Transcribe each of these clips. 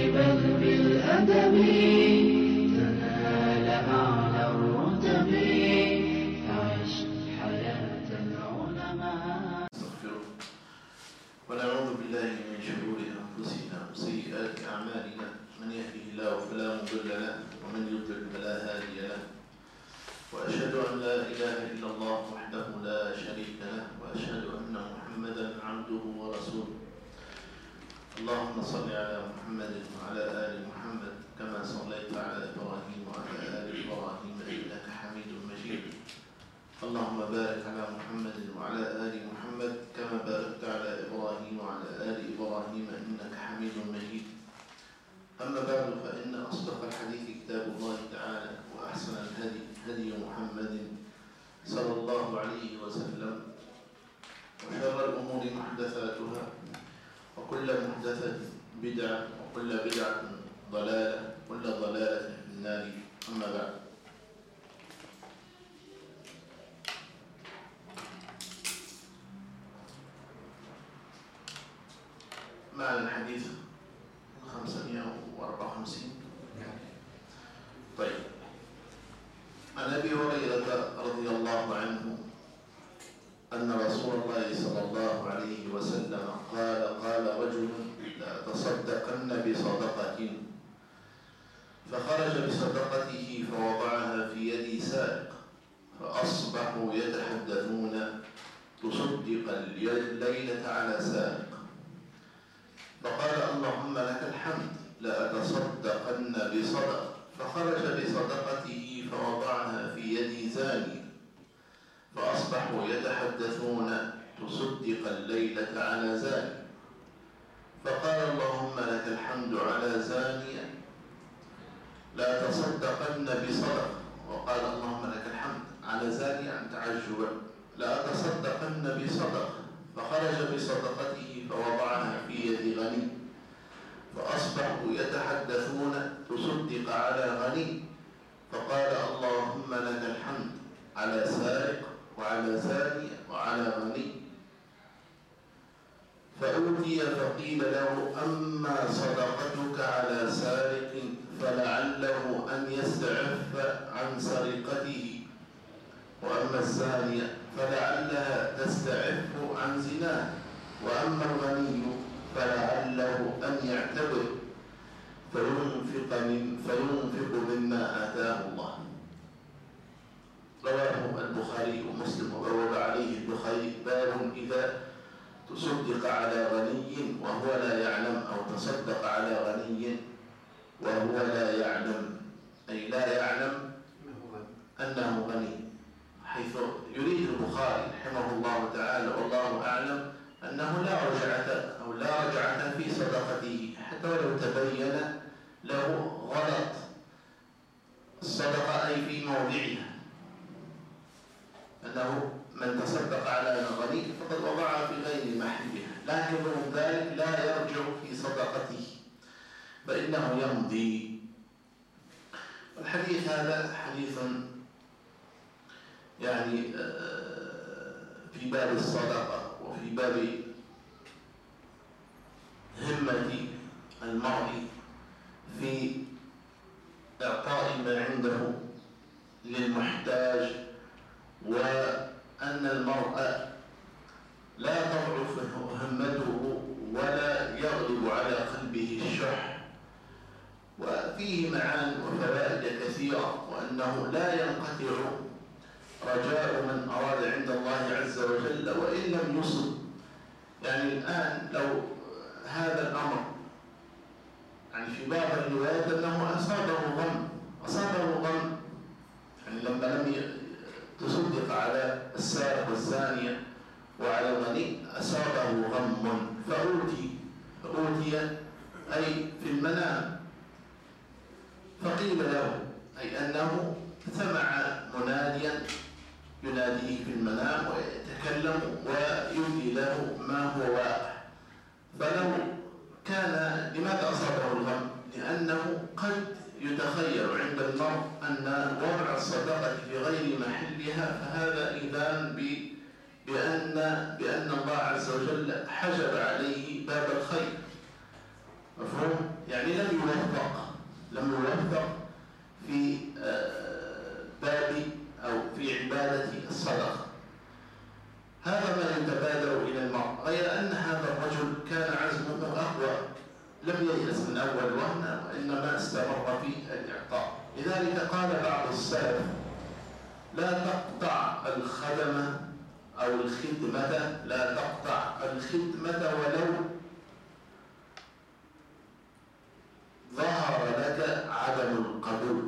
بل بالأدب تنال أعلى الرتب. فعش حياة العلماء. نستغفره ونعوذ بالله من شرور أنفسنا وسيئات أعمالنا. من يهده الله فلا مضل له ومن يضلل فلا هادي له. وأشهد أن لا إله إلا الله وحده لا شريك له وأشهد أن محمدا عبده ورسوله. اللهم صل على محمد وعلى آل محمد كما صليت على إبراهيم وعلى آل إبراهيم إنك حميد مجيد. اللهم بارك على محمد وعلى آل محمد كما باركت على إبراهيم وعلى آل إبراهيم إنك حميد مجيد. أما بعد فإن أصدق الحديث كتاب الله تعالى وأحسن الهدي هدي محمد صلى الله عليه وسلم وشر الأمور محدثاتها وكل محدثة بدعة وكل بدعة ضلالة وكل ضلالة في النار. أما بعد، مع الحديث 554. طيب، عن أبي هريرة رضي الله عنه أن رسول الله صلى الله عليه وسلم قال رجل: لا تصدقن بصدقة. فخرج بصدقته فوضعها في يد سارق فأصبحوا يتحدثون: تصدق الليلة على سارق. فقال: اللهم لك الحمد، لأتصدقن بصدقة. فخرج بصدقته فوضعها في يد زاني فأصبحوا يتحدثون: تصدق الليلة على زاني. فقال: اللهم لك الحمد على زانية، لا تصدقن بصدقة. وقال: اللهم لك الحمد على زانية عن تعجبا، لا تصدقن بصدقة. فخرج بصدقته فوضعها في يد غني فأصبحوا يتحدثون: تصدق على غني. فقال: اللهم لك الحمد على سارق وعلى زاني وعلى غني. فأوتي فقيل له: أما صدقتك على سارق فلعله أن يستعف عن سرقته، وأما الزانية فلعلها تستعف عن زناه، وأما الغني فلعله أن يعتبر فينفق مما آتاه الله. رواه البخاري ومسلم وبوب عليه البخاري: باب إذا تصدق على غني وهو لا يعلم، أو تصدق على غني وهو لا يعلم، أي لا يعلم أنه غني، حيث يريد البخاري رحمه الله تعالى والله أعلم أنه لا رجعة في صدقته، حتى ولو تبين له غلط الصدقة أي في موضعها، أنه من تصدق على غني فقد وضعها في غير محلها، لكن من ذلك لا يرجع في صدقته فإنه يمضي. الحديث هذا حديث يعني في باب الصدقة وفي باب همة المرء في إعطاء ما عنده للمحتاج، وأن المرء لا تضعف همته ولا يغلب على قلبه الشح، وفيه معان وفوائد كثيرة، وأنه لا ينقطع رجاء من أراد عند الله عز وجل وإن لم يصب. يعني الآن لو هذا الأمر يعني في بعض الروايات أنه أصابه غم، يعني لما لم تصدق على السارق والزانية وعلى الغني أصابه غم فأوتي أي في المنام. فقيل له أي أنه سمع مناديا يناديه في المنام ويتكلم ويبدي له ما هو واقع. فلو كان لماذا أصابه الغم؟ لأنه قد يتخيل عند المرء أن وضع الصدقة في غير محلها فهذا إذان بأن الله عز وجل حجب عليه باب الخير. مفهوم؟ يعني لم لم ييأس من أول وهن، وإنما استمر في الإعطاء. لذلك قال بعض السلف: لا تقطع الخدمة أو الخدمة، لا تقطع الخدمة ولو ظهر لك عدم القبول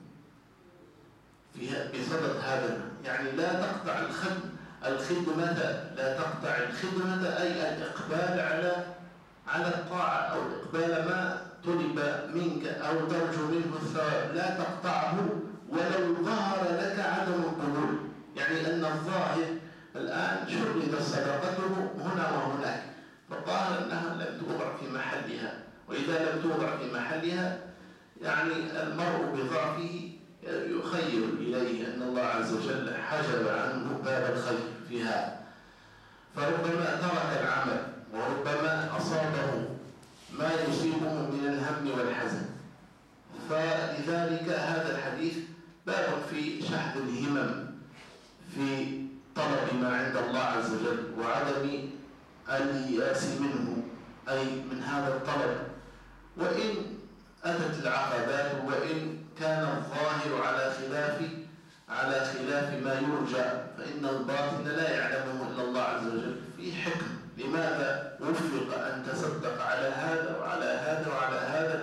بسبب هذا. يعني لا تقطع الخدمة، لا تقطع الخدمة أي الإقبال على الطاعة أو إقبال ما طلب منك أو ترجو منه الثواب، لا تقطعه ولو ظهر لك عدم القبول. يعني أن الظاهر الآن شرد صدقته هنا وهناك، فالظاهر أنها لم توضع في محلها، وإذا لم توضع في محلها يعني المرء بضعفه يخيل إليه أن الله عز وجل حجب عنه باب الخير فيها، فربما ترك العمل وربما أصابه ما يصيبه من الهم والحزن. فلذلك هذا الحديث باب في شحذ الهمم، في طلب ما عند الله عز وجل وعدم الياس منه، أي من هذا الطلب، وإن أتت العقبات وإن كان الظاهر على خلاف ما يرجى، فإن الباطن لا يعلمه إلا الله عز وجل في حكم. لماذا وفق أن تصدق على هذا وعلى هذا وعلى هذا؟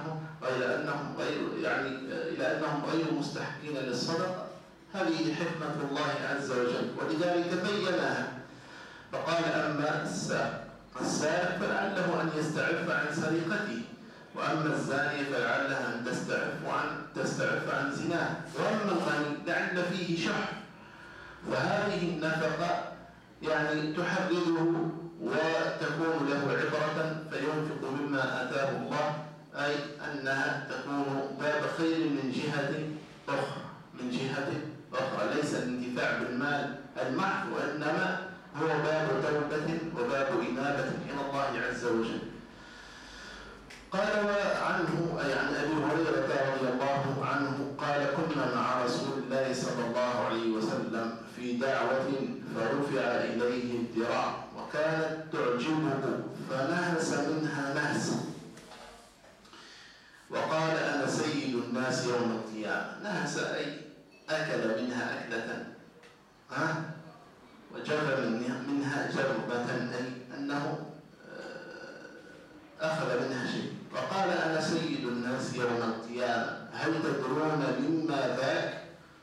لأنهم غير مستحقين للصدقة. هذه حكمة الله عز وجل، ولذلك بينها فقال: أما السارق فلعله أن يستعف عن سرقته، وأما الزانية فلعلها أن تستعف عن زناه، وأما الغني لعل فيه شح. فهذه النفقة يعني تحرره وتكون له عبرة فينفق مما آتاه الله، أي أنها تكون باب خير من جهة أخرى، ليس الانتفاع بالمال المحض، وإنما هو باب توبة وباب إنابة إلى الله عز وجل. قال: وعنه أي عن أبي هريرة رضي الله عنه قال: كنا مع رسول الله صلى الله عليه وسلم في دعوة فرفع إليه الذراع وكانت تعجبه فنهس منها نهسا، وقال: أنا سيد الناس يوم القيامة. نهس أي أكل منها أكلة وجر منها جربة، أي أنه أخذ منها شيء. وقال: أنا سيد الناس يوم القيامة، هل تدرون مما ذاك؟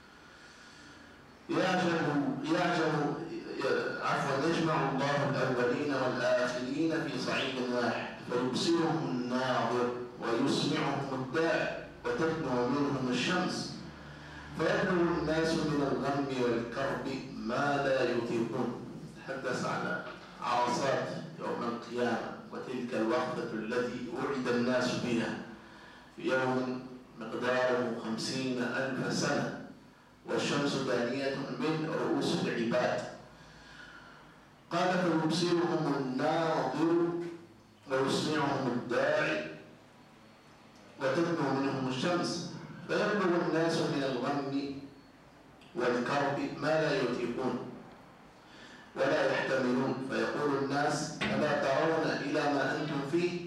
يجمع الله الأولين والآخرين في صعيد واحد فيبصرهم الناظر ويسمعهم الداع وتدنو منهم الشمس، فيبلغ الناس من الغم والكرب ما لا يطيقون. تحدث على عرصات يوم القيامة وتلك الوقفة التي وعد الناس بها في يوم مقداره 50,000 سنة، والشمس دانية من رؤوس العباد. قال: فيبصرهم الناظر ويسمعهم الداعي وتدنو منهم الشمس، فيبلغ الناس من الغم والكرب ما لا يطيقون ولا يحتملون، فيقول الناس: ألا ترون إلى ما أنتم فيه،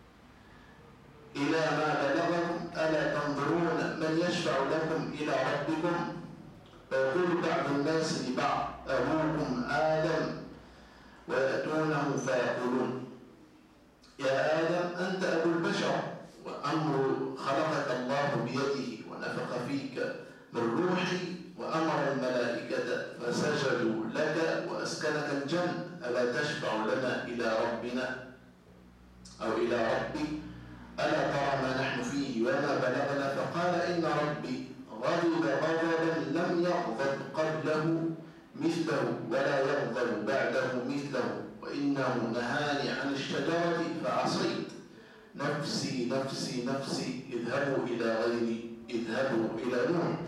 إلى ما بلغكم، ألا تنظرون من يشفع لكم إلى ربكم؟ فيقول بعض الناس لبعض: أبوكم آدم، ويأتونه فيقولون: يا آدم أنت أبو البشر، وأمر خلقك الله بيده ونفخ فيك من روحي وأمر الملائكة فسجدوا لك وأسكنك الجنة، ألا تشفع لنا إلى ربنا أو إلى ربي؟ ألا ترى ما نحن فيه وما بلغنا؟ فقال: إن ربي غضب غضبا لم يغضب قبله مثله ولا يغضب بعده مثله، وإنه نهاني عن الشجرة فعصيت، نفسي نفسي نفسي، اذهبوا إلى غيري، اذهبوا إلى نوح.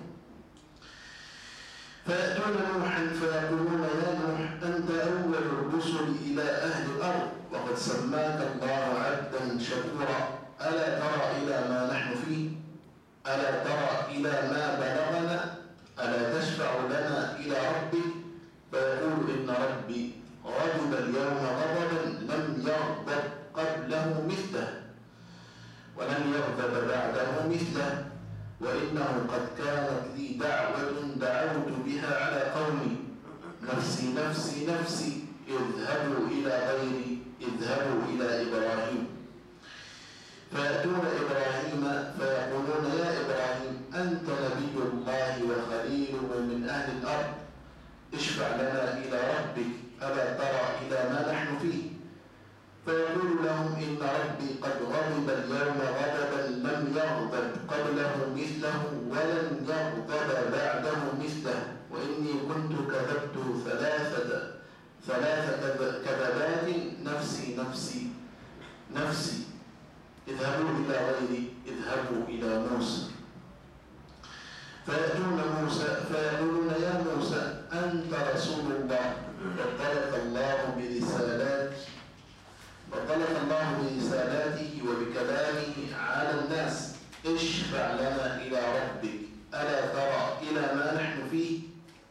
فيأتون نوحا فيقولون: يا نوح أنت أول الرسل إلى أهل الأرض، وقد سماك الله عبدا شكورا، ألا ترى إلى ما نحن فيه؟ ألا ترى إلى ما بلغنا؟ ألا تشفع لنا إلى ربك؟ فيقول: إن ربي غضب اليوم غضبا لم يغضب قبله مثله، يغضب بعده مثله، وإنه قد كانت لي دعوة دعوت بها على قومي، نفسي نفسي نفسي، اذهبوا إلى غيري، اذهبوا إلى إبراهيم. فيأتون إبراهيم فيقولون يا إبراهيم أنت نبي الله وخليله من أهل الأرض، اشفع لنا إلى ربك، ألا ترى إلى ما نحن فيه؟ فيقول لهم إن ربي قد غضب اليوم غضبا لم يغضب قبله مثله ولن يغضب بعده مثله، وإني كنت كذبت ثلاث كذبات، نفسي نفسي نفسي، اذهبوا إلى غيري، اذهبوا إلى موسى. فيأتون موسى فيقولون يا موسى أنت رسول الله، وطلق الله برسالاته وبكلامه على الناس، اشفع لنا إلى ربك، ألا ترى إلى ما نحن فيه؟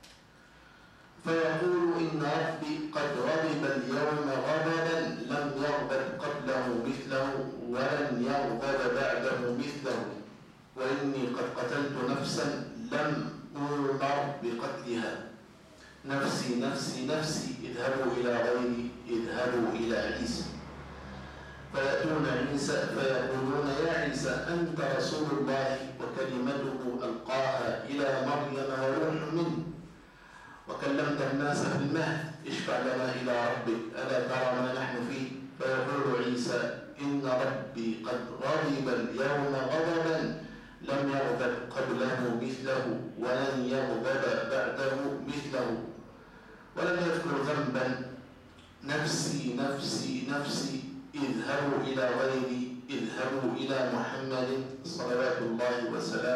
فيقول إن ربي قد غضب اليوم غضبا لم يغضب قبله مثله ولن يغضب بعده مثله، وإني قد قتلت نفسا لم أمر بقتلها، نفسي نفسي نفسي، اذهبوا إلى غيري، اذهبوا إلى عيسى. فيأتون عيسى فيقولون يا عيسى أنت رسول الله وكلمته ألقاها إلى مريم وروح منه، وكلمت الناس في المهد، اشفع لنا إلى ربك، ألا ترى ما نحن فيه؟ فيقول عيسى إن ربي قد غضب اليوم غضبا لم يغضب قبله مثله ولن يغضب بعده مثله، ولم يذكر ذنبا، نفسي نفسي نفسي، اذهبوا إلى غيري، اذهبوا إلى محمد صلوات الله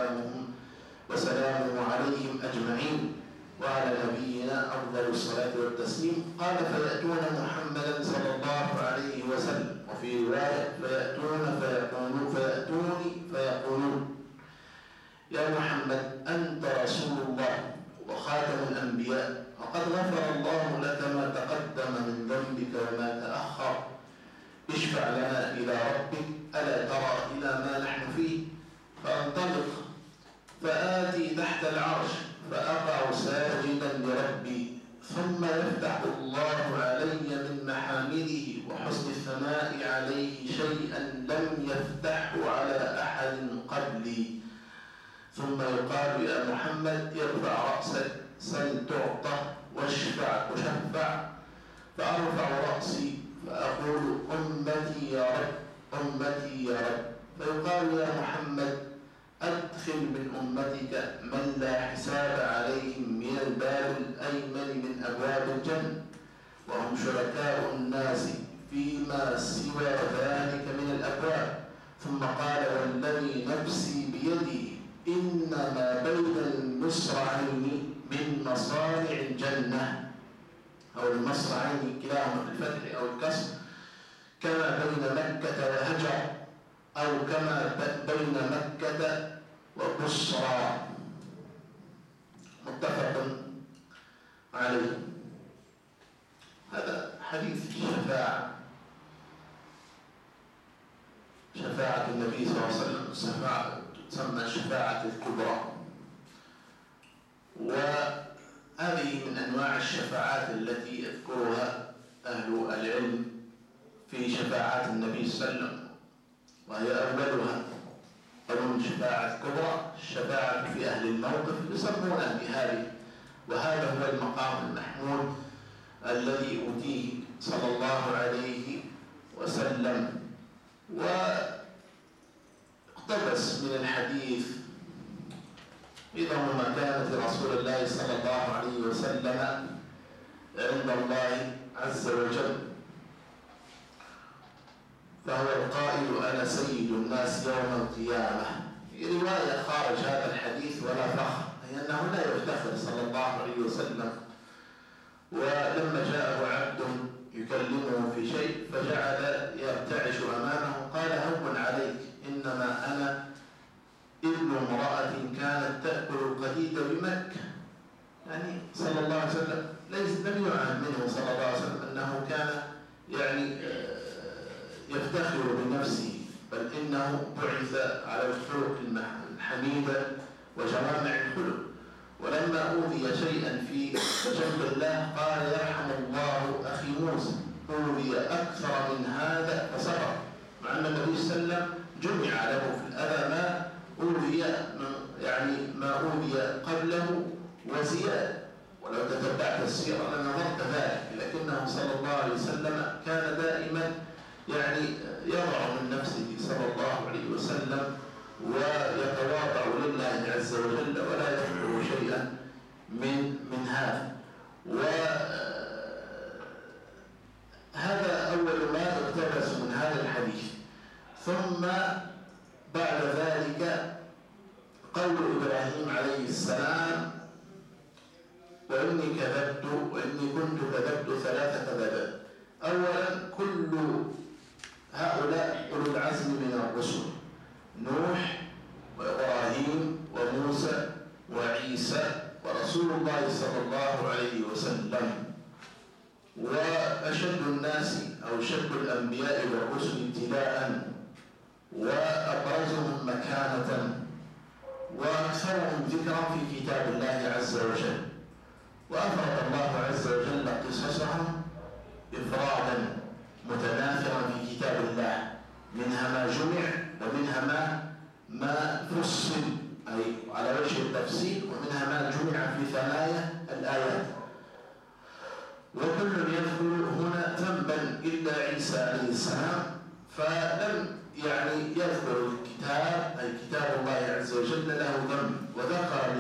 وسلامه عليهم أجمعين، وعلى نبينا أفضل الصلاة والتسليم. قال فيأتون محمدا صلى الله عليه وسلم، وفي رواية فيأتوني فيقولون يا محمد أنت رسول الله وخاتم الأنبياء، وقد غفر الله لك ما تقدم من ذنبك وما تأخر، اشفع لنا إلى ربك، ألا ترى إلى ما نحن فيه؟ فأنطلق فآتي تحت العرش فأقع ساجدا لربي، ثم يفتح الله علي من محامده وحسن الثناء عليه شيئا لم يفتحه على أحد قبلي، ثم يقال يا محمد ارفع رأسك، سل تعطى، واشفع تشفع. فأرفع رأسي فأقول أمتي يا رب، أمتي يا رب. فيقال يا محمد أدخل من أمتك من لا حساب عليهم من الباب الأيمن من أبواب الجنة، وهم شركاء الناس فيما سوى ذلك من الأبواب. ثم قال والذي نفسي بيده إنما بين المصرعين من مصارع الجنة، أو المصرعين كلاهما بالفتح أو الكسر، كما بين مكة وهجر، أو كما بين مكة وبصرى، متفق عليه. هذا حديث الشفاعة، شفاعة النبي صلى الله عليه وسلم، تسمى الشفاعة الكبرى، وهذه من أنواع الشفاعات التي يذكرها أهل العلم في شفاعات النبي صلى الله عليه وسلم، وهي أولها قانون الشفاعة الكبرى، الشفاعة في أهل الموقف يسمونها بهذه، وهذا هو المقام المحمود الذي أوتيه صلى الله عليه وسلم. واقتبس من الحديث عظم مكانة رسول الله صلى الله عليه وسلم عند الله عز وجل، فهو القائل أنا سيد الناس يوم القيامة. رواية خارج هذا الحديث ولا فخر، أي أنه لا يفتخر صلى الله عليه وسلم. ولما جاءه عبد يكلمه في شيء فجعل يرتعش أمامه قال هون عليك، إنما أنا ابن امرأة كانت تأكل القديد بمكة. يعني صلى الله عليه وسلم لم يعلم منه صلى الله عليه وسلم أنه كان يعني يفتخر بنفسه، بل إنه بعث على الخلق الحميدة وجوامع الخلق. ولما أوذي شيئا في جنب الله قال يرحم الله أخي موسى أوذي أكثر من هذا فصبر، مع أن النبي صلى الله عليه وسلم جمع له في الأذى ما أوذي يعني ما أوذي قبله وزيادة. ولو تتبعت السيرة لنظرت ذلك، لكنه صلى الله عليه وسلم كان دائما يعني يضع من نفسه صلى الله عليه وسلم ويتواضع لله عز وجل ولا يذكر شيئا من هذا. وهذا أول ما يقتبس من هذا الحديث. ثم بعد ذلك قول إبراهيم عليه السلام وإني كذبت وإني كنت كذبت 3 كذبات. أولا كل هؤلاء أولو العزم من الرسل نوح وإبراهيم وموسى وعيسى ورسول الله صلى الله عليه وسلم. وأشد الناس أو شد الأنبياء والرسل ابتلاء وأبرزهم مكانة وأكثرهم ذكرا في كتاب الله عز وجل. وأفرد الله عز وجل قصصهم إفرادا متناثرا في كتاب الله، منها ما جمع ومنها ما فصل أي على وجه التفصيل، ومنها ما جمع في 8 الآيات. وكل يذكر هنا ذنبا إلا عيسى عليه السلام، فلم يعني يذكر الكتاب أي كتاب الله عز وجل له ذنب، وذكر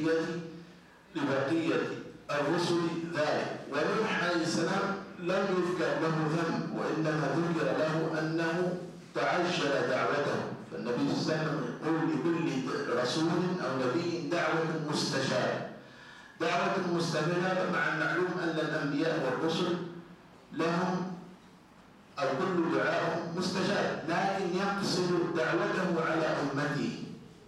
لبقية الرسل ذلك. ونوح عليه السلام لم يذكر له ذنب، وإنما ذكر له أنه تعجل دعوته. فالنبي صلى الله عليه وسلم يقول لكل رسول أو نبي دعوة مستجابة. دعوة مستجابة مع المعلوم أن الأنبياء والرسل لهم أو كل دعاء مستجاب، لكن يقصد دعوته على أمته.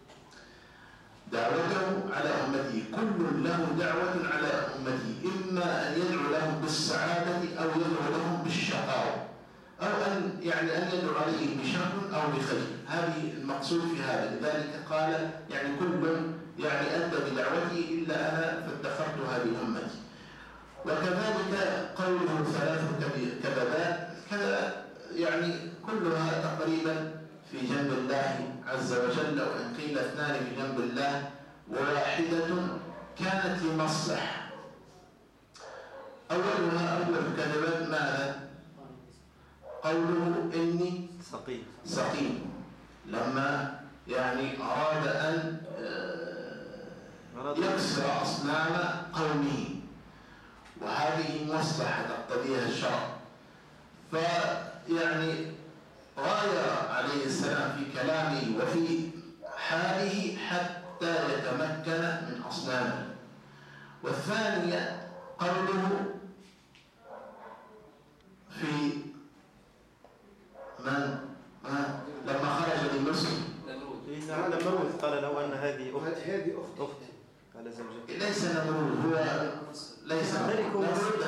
دعوته على أمته، كل له دعوة على أمته، إما أن يدعو لهم بالسعادة أو يدعو لهم بالشقاوة، أو أن يدعو عليهم بشر أو بخير. هذه المقصود في هذا. لذلك قال يعني كل أدى بدعوتي إلا أنا فادخرتها لأمتي. وكذلك قوله 3 كذبات كذا يعني كلها تقريبا في جنب الله عز وجل، وإن قيل 2 في جنب الله وواحدة كانت لمصلحة. أولها أول كذبات ماذا؟ قوله إني سقيم لما أراد أن يكسر أصنام قومه، وهذه مصلحة تقتضيها الشرع. غاير عليه السلام في كلامه وفي حاله حتى يتمكن من أصنامه. والثانية قوله في لما خرج لمصر نمرود قال له أن هذه أختي على زوجته. ليس نمرود، هو ليس نمرود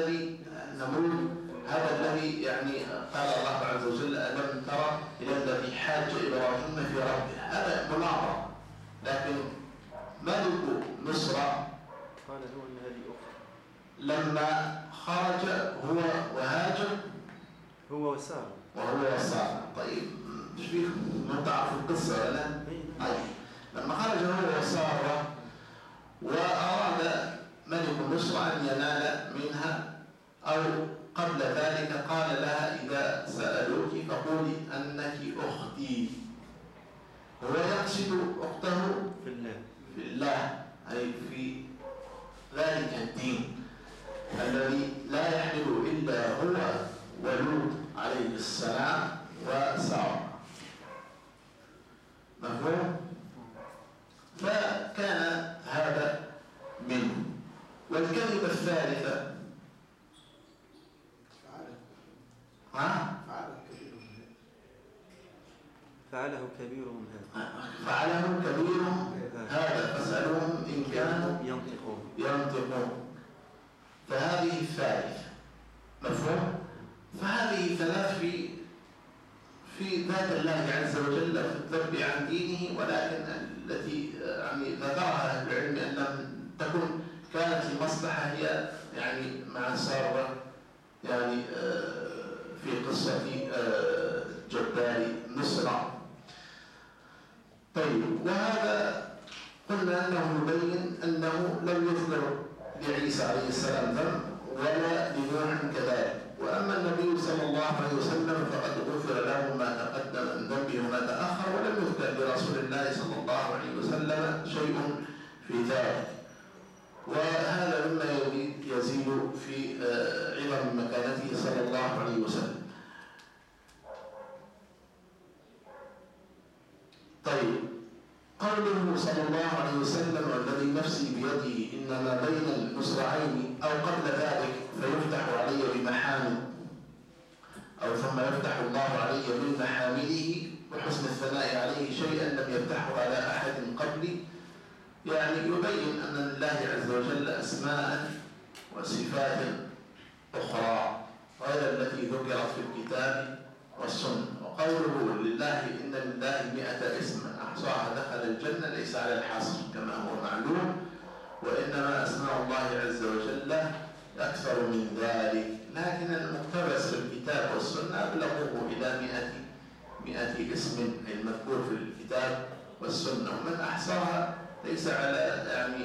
هذا الذي قال الله عز وجل ألم ترى إلى الذي حاج إبراهيم في ربه. هذا مناظرة، لكن ملك مصر قال له أن هذه أختي لما خرج هو وهاجر هو وسارة. طيب ايش فيك ما تعرف القصة ولا لا؟ طيب لما خرج هو وسارة وأراد ملك مصر أن ينال منها، أو قبل ذلك قال لها إذا سألوك فقولي أنك أختي. هو يقصد أخته في الله أي في ذلك الدين الذي لا يحمل إلا هو ولوط عليه السلام وسارة. مفهوم؟ فكان هذا منه. والكذبة الثالثة فعله كبيرهم هذا فاسألوهم إن كانوا ينطقون. فهذه الثالثة. مفهوم؟ فهذه 3 في ذات الله عز وجل في الذب عن دينه، ولكن التي يعني ذكرها أهل العلم أن لم تكن كانت المصلحة هي يعني مع سارة يعني في قصة جبار مصر. طيب، وهذا قلنا أنه يبين أنه لم يذكر لعيسى عليه السلام ذنب ولا لنوح كذلك. وأما النبي صلى الله عليه وسلم فقد غفر له ما تقدم من ذنبه وما تأخر، ولم يذكر لرسول الله صلى الله عليه وسلم شيء في ذلك. وهذا مما يزيد في عظم مكانته صلى الله عليه وسلم. طيب، قوله صلى الله عليه وسلم والذي نفسي بيده إنما بين المصرعين أو قبل ذلك فيفتح علي بمحامد، أو ثم يفتح الله علي من محامده وحسن الثناء عليه شيئا لم يفتحه على أحد قبلي، يعني يبين أن لله عز وجل أسماء وصفات أخرى غير التي ذكرت في الكتاب والسنة. وقوله لله إن لله 100 اسما أحصاها دخل الجنة ليس على الحصر كما هو معلوم، وإنما أسماء الله عز وجل أكثر من ذلك، لكن المقتبس في الكتاب والسنة أبلغوه إلى 100 اسم المذكور في الكتاب والسنة، ومن أحصاها ليس على يعني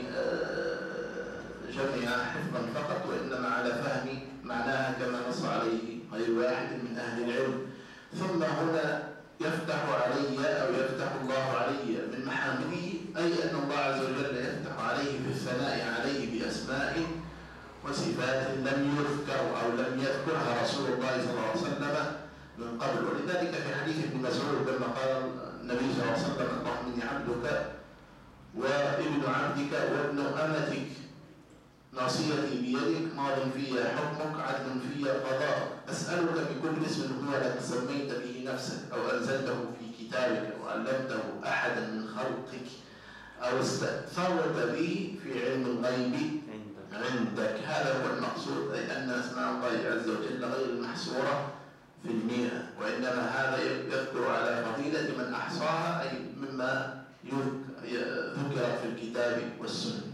جميعها حفظا فقط، وإنما على فهم معناها كما نص عليه غير واحد من أهل العلم. ثم هنا يفتح علي أو يفتح الله علي من محامده، أي أن الله عز وجل يفتح عليه في الثناء عليه بأسماء وصفات لم يذكر أو لم يذكرها رسول الله صلى الله عليه وسلم من قبل. ولذلك في حديث ابن مسعود لما قال النبي صلى الله عليه وسلم اللهم إني عبدك وابن عبدك وابن أمتك ناصيتي بيدك ماض في حكمك عدل في قضاءك أسألك بكل اسم هو لك سميت به نفسك أو أنزلته في كتابك أو علمته أحدا من خلقك أو استأثرت به في علم الغيب عندك. هذا هو المقصود، أي أن أسماء الله عز وجل غير المحصورة في 100، وإنما هذا يذكر على فضيلة من أحصاها، أي مما ذكر في الكتاب والسنة.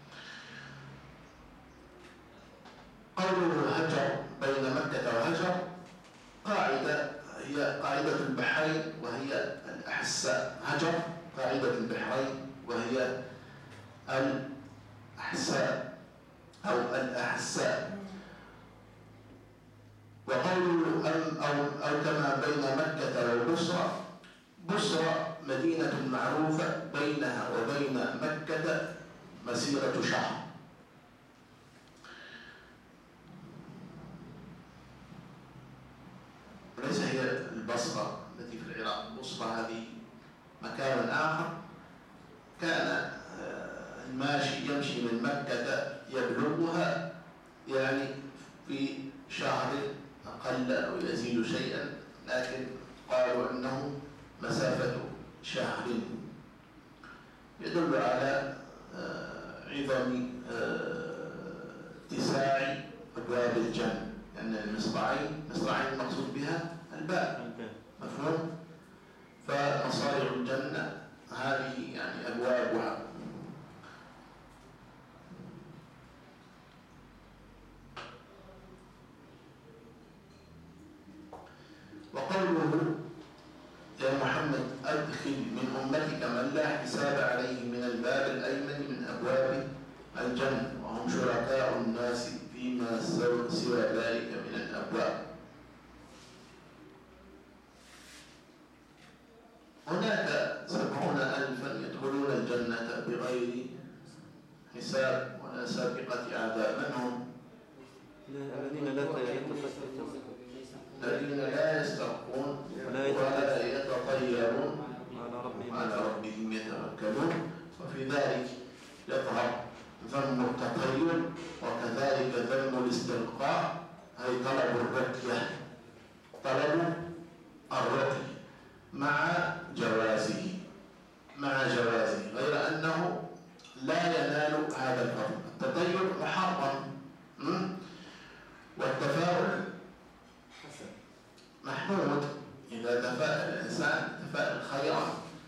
قوله هجر بين مكة وهجر قاعدة هي قاعدة البحرين وهي الأحساء. هجر قاعدة البحرين وهي الأحساء أو الأحساء. وقوله أو كما بين مكة والبصرة، بصرة مدينة معروفة بينها وبين مكة مسيرة شهر. وليس هي البصرة التي في العراق، البصرة هذه مكان آخر. كان الماشي يمشي من مكة يبلغها يعني في شهر أقل أو يزيد شيئا، لكن قالوا أنه مسافة شهر، يدل على عظم اتساع أبواب الجنة، لأن المصراعين المقصود بها الباب، مفهوم؟ فمصارع الجنة هذه يعني أبوابها. وقوله يا محمد أدخل من أمتك من لا حساب عليه من الباب الأيمن من أبواب الجنة وهم شركاء الناس فيما سوى ذلك من الأبواب. هناك 70,000 يدخلون الجنة بغير حساب ولا سابقة عذاب. من هم؟ الذين لا يسترقون ولا يتطيرون على ربهم يتوكلون. وفي ذلك يظهر ذم التطير وكذلك ذم الاستلقاء، أي طلب الرقية، مع جوازه غير أنه لا ينال هذا الفضل. التطير محرم والتفاؤل محمود، إذا تفاءل الإنسان تفاءل خيرا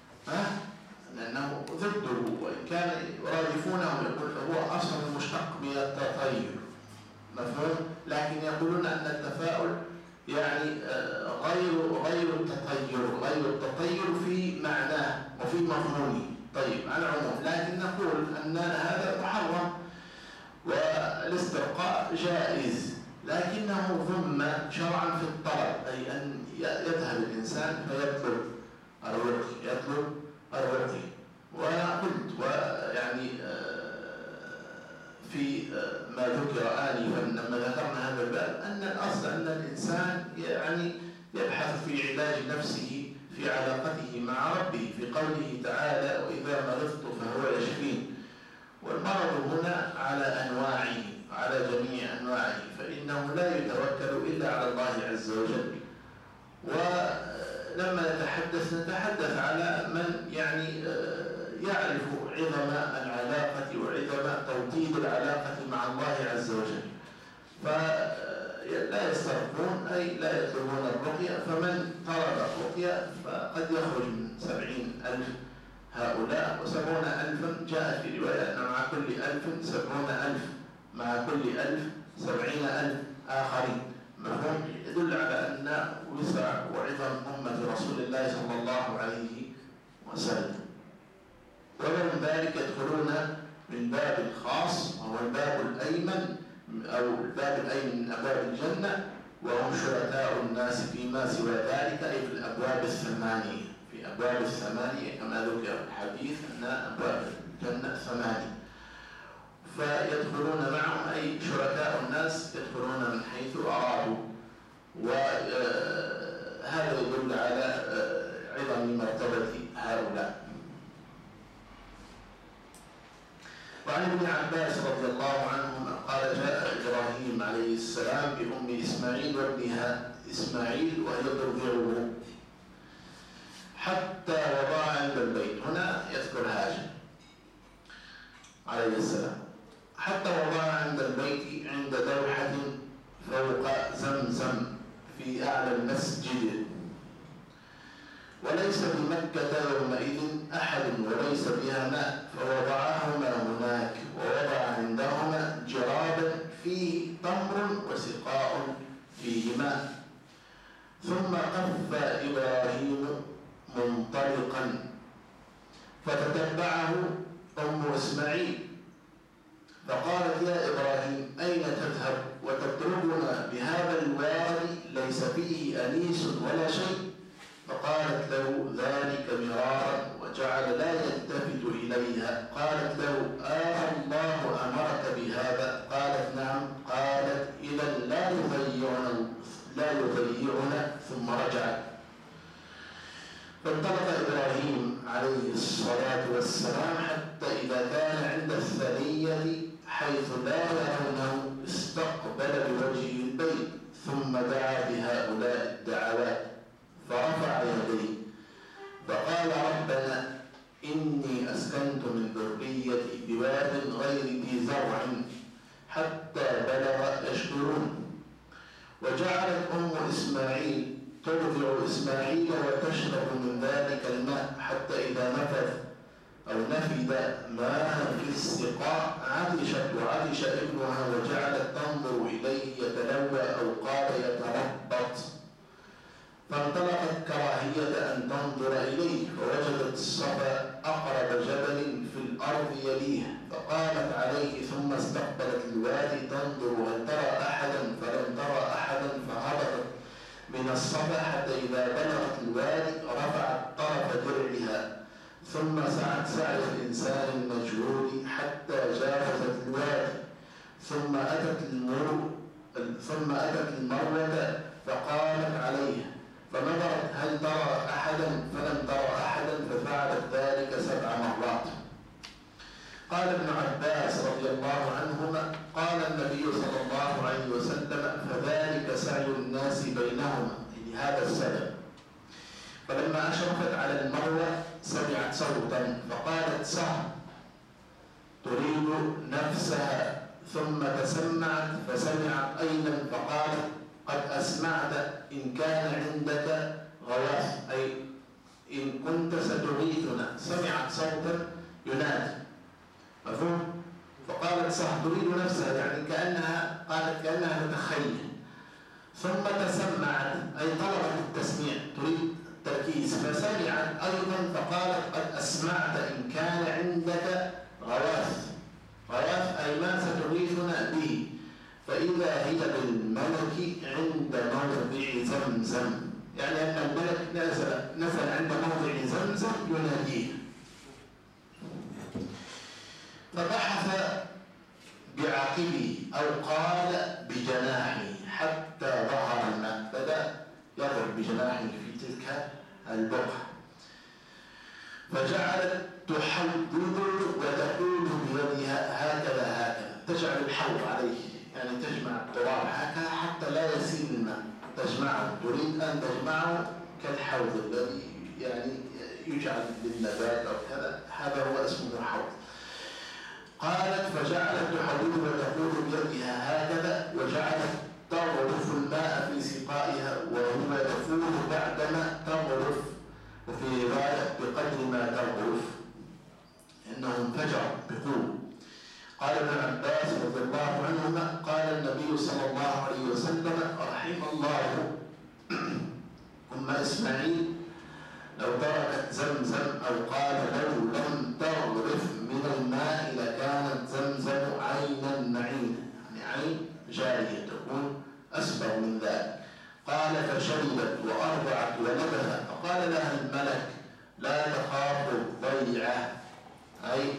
لأنه ضده، وإن كان يرادفونه يقول هو أصلا مشتق من التطير، مفهوم؟ لكن يقولون أن التفاؤل يعني غير التطير في معناه وفي مضمونه. طيب على العموم، لكن نقول أن هذا محرم والاسترقاء جائز، لكنه ضم شرعا في الطلب، أي أن يذهب الإنسان فيطلب الرقي. وقلت ويعني في ما ذكر آنفا لما ذكرنا هذا الباب أن الأصل أن الإنسان يعني يبحث في علاج نفسه في علاقته مع ربه، في قوله تعالى وإذا مرضت فهو يشفين. والمرض هنا على أنواعه، على جميع أنواعه، فإنه لا يتوكل إلا على الله عز وجل. ولما نتحدث على من يعني يعرف عظم العلاقة وعظم توطيد العلاقة مع الله عز وجل، فلا يسترقون أي لا يطلبون الرقية. فمن طلب الرقية فقد يخرج من 70,000 هؤلاء، و70,000 جاء في رواية أن مع كل 1000 70,000، مع كل 1000 70,000 آخرين. مفهوم؟ يدل على أن وسع وعظم أمة رسول الله صلى الله عليه وسلم. ومن ذلك يدخلون من باب خاص وهو الباب الأيمن أو الباب الأيمن من أبواب الجنة، وهم شركاء الناس فيما سوى ذلك، أي في الأبواب الثمانية، في أبواب الثمانية كما ذكر الحديث أن أبواب الجنة 8، فيدخلون معهم أي شركاء الناس يدخلون من حيث أرادوا. وهذا يدل على عظم مرتبة هؤلاء. وعن ابن عباس رضي الله عنهما قال جاء إبراهيم عليه السلام بأم إسماعيل وابنها إسماعيل وهي ترضعه حتى وضع عند البيت. هنا يذكر هاجر عليه السلام، حتى وضع عند البيت عند دوحة فوق زمزم في أعلى المسجد، وليس بمكة يومئذ أحد وليس بها ماء، فوضعهما هناك، ووضع عندهما جرابا فيه تمر وسقاء فيه ماء. ثم قف إبراهيم منطلقا فتتبعه أم إسماعيل فقالت يا إبراهيم أين تذهب وتتركنا بهذا الوادي ليس فيه أنيس ولا شيء؟ فقالت له ذلك مرارا وجعل لا يلتفت إليها. قالت له الله أمرك بهذا؟ قالت نعم. قالت إذا لا يضيعنا. ثم رجعت. فانطلق إبراهيم عليه الصلاة والسلام حتى إذا كان عند الثنية حيث لا يرونه استقبل بوجهه البيت، ثم دعا بهؤلاء الدعوات فرفع يديه فقال ربنا إني أسكنت من ذريتي بواد غير ذي زرع حتى بلغ يشكرون. وجعلت أم إسماعيل ترضع إسماعيل وتشرب من ذلك الماء حتى إذا نفد ماء في السقاء عطشت وعطش ابنها وجعلت تنظر إليه يتلوى أو قال يتربط، فانطلقت كراهية أن تنظر إليه، فوجدت الصفا أقرب جبل في الأرض يليه، فقامت عليه ثم استقبلت الوادي تنظر هل ترى أحدا، فلم ترى أحدا، فهبطت من الصفا حتى إذا بلغت الوادي رفعت طرف درعها، ثم سعت سعي الإنسان المجهول حتى جاوزت الوادي، ثم أتت المروة فقامت عليه، فنظرت هل ترى أحدا، فلم ترى أحدا، ففعلت ذلك 7 مرات. قال ابن عباس رضي الله عنهما قال النبي صلى الله عليه وسلم فذلك سعي الناس بينهما، لهذا السبب. فلما أشرفت على المروة سمعت صوتا فقالت سهر تريد نفسها، ثم تسمعت فسمعت أيضا فقالت قد أسمعت إن كان عندك غواث أي إن كنت ستغيثنا. سمعت صوتا ينادي، مفهوم؟ فقالت صح تريد نفسها، يعني كأنها قالت كأنها تتخيل. ثم تسمعت أي طلبت التسميع، تريد التركيز، فسمعت أيضا فقالت قد أسمعت إن كان عندك غواث. غواث أي ما ستغيثنا به. فإذا هي بالملك عند موضع زمزم، يعني أن الملك نزل عند موضع زمزم يناديه. فبحث بعقبه أو قال بجناحه حتى ظهر الماء، بدأ يضرب بجناحه في تلك البقعة. فجعلت تحوض وتقول بيدها هكذا هكذا، تجعل الحوض عليه، يعني تجمع التراب هكذا حتى لا يسيل الماء، تجمعه، تريد أن تجمعه كالحوض الذي يعني يجعل للنبات أو كذا، هذا هو اسمه حوض. قالت فجعلت تحوض وتقول بيدها هكذا، وجعلت تغرف الماء في سقائها وهو يفور بعدما تغرف، وفي رواية بقدر ما تغرف، إنه انفجر بقوة. قال ابن عباس رضي الله عنهما قال النبي صلى الله عليه وسلم رحم الله أم إسماعيل لو تركت زمزم، أو قال لو لم تغرف من الماء لكانت زمزم عينا معينة، يعني عين جارية تكون أسبغ من ذلك. قال فشربت وأرضعت ولدها، فقال لها الملك لا تخاف الضيعة، أي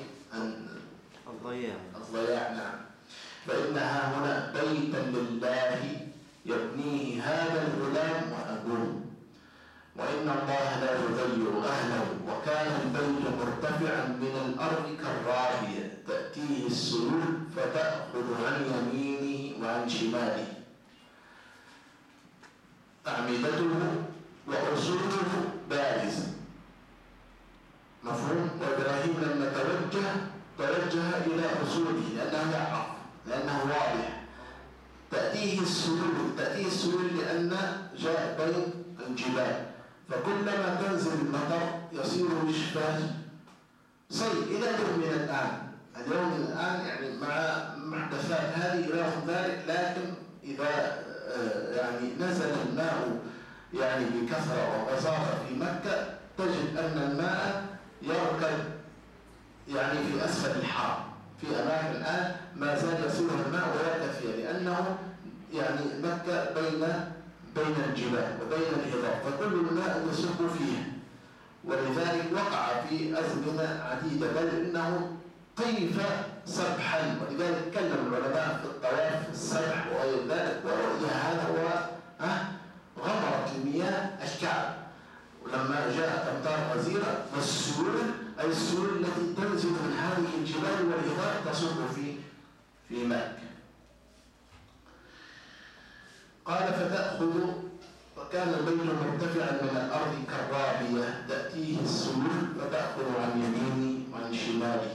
الضياع، نعم، فإنها هنا بيتا لله يبنيه هذا الغلام وأبوه، وإن الله لا يغير أهله. وكان البيت مرتفعا من الأرض كالرابية، تأتيه السيول فتأخذ عن يمينه وعن شماله، أعمدته وأصوله بارزة، مفهوم؟ وإبراهيم لما توجه إلى أصوله لأنه يعرف، لأنه واضح. تأتيه السيول لأن جاء بين الجبال، فكلما تنزل المطر يصير وشفاج صيد إلى يومنا الآن. اليوم الآن يعني مع محدثات هذه إلى ذلك، لكن إذا يعني نزل الماء يعني بكثرة وغزارة في مكة، تجد أن الماء يركب يعني في أسفل الحرم. في أماكن الآن ما زال يصلها الماء ويركب فيها، لأنه يعني مكة بين الجبال وبين الهضاب، فكل الماء يصب فيها، ولذلك وقع في أزمنة عديدة، بل إنه طيف سبحا، ولذلك تكلم العلماء في الطواف السبح وغير ذلك، ورؤيا هذا هو غمرت المياه الكعب، ولما جاءت أمطار غزيرة والسيول أي السيول التي تنزل من هذه الجبال والهضاب تصب في مكة. قال فتأخذ، وكان البيت مرتفعا من الأرض كالرابية، تأتيه السيول فتأخذ عن يمينه وعن شماله.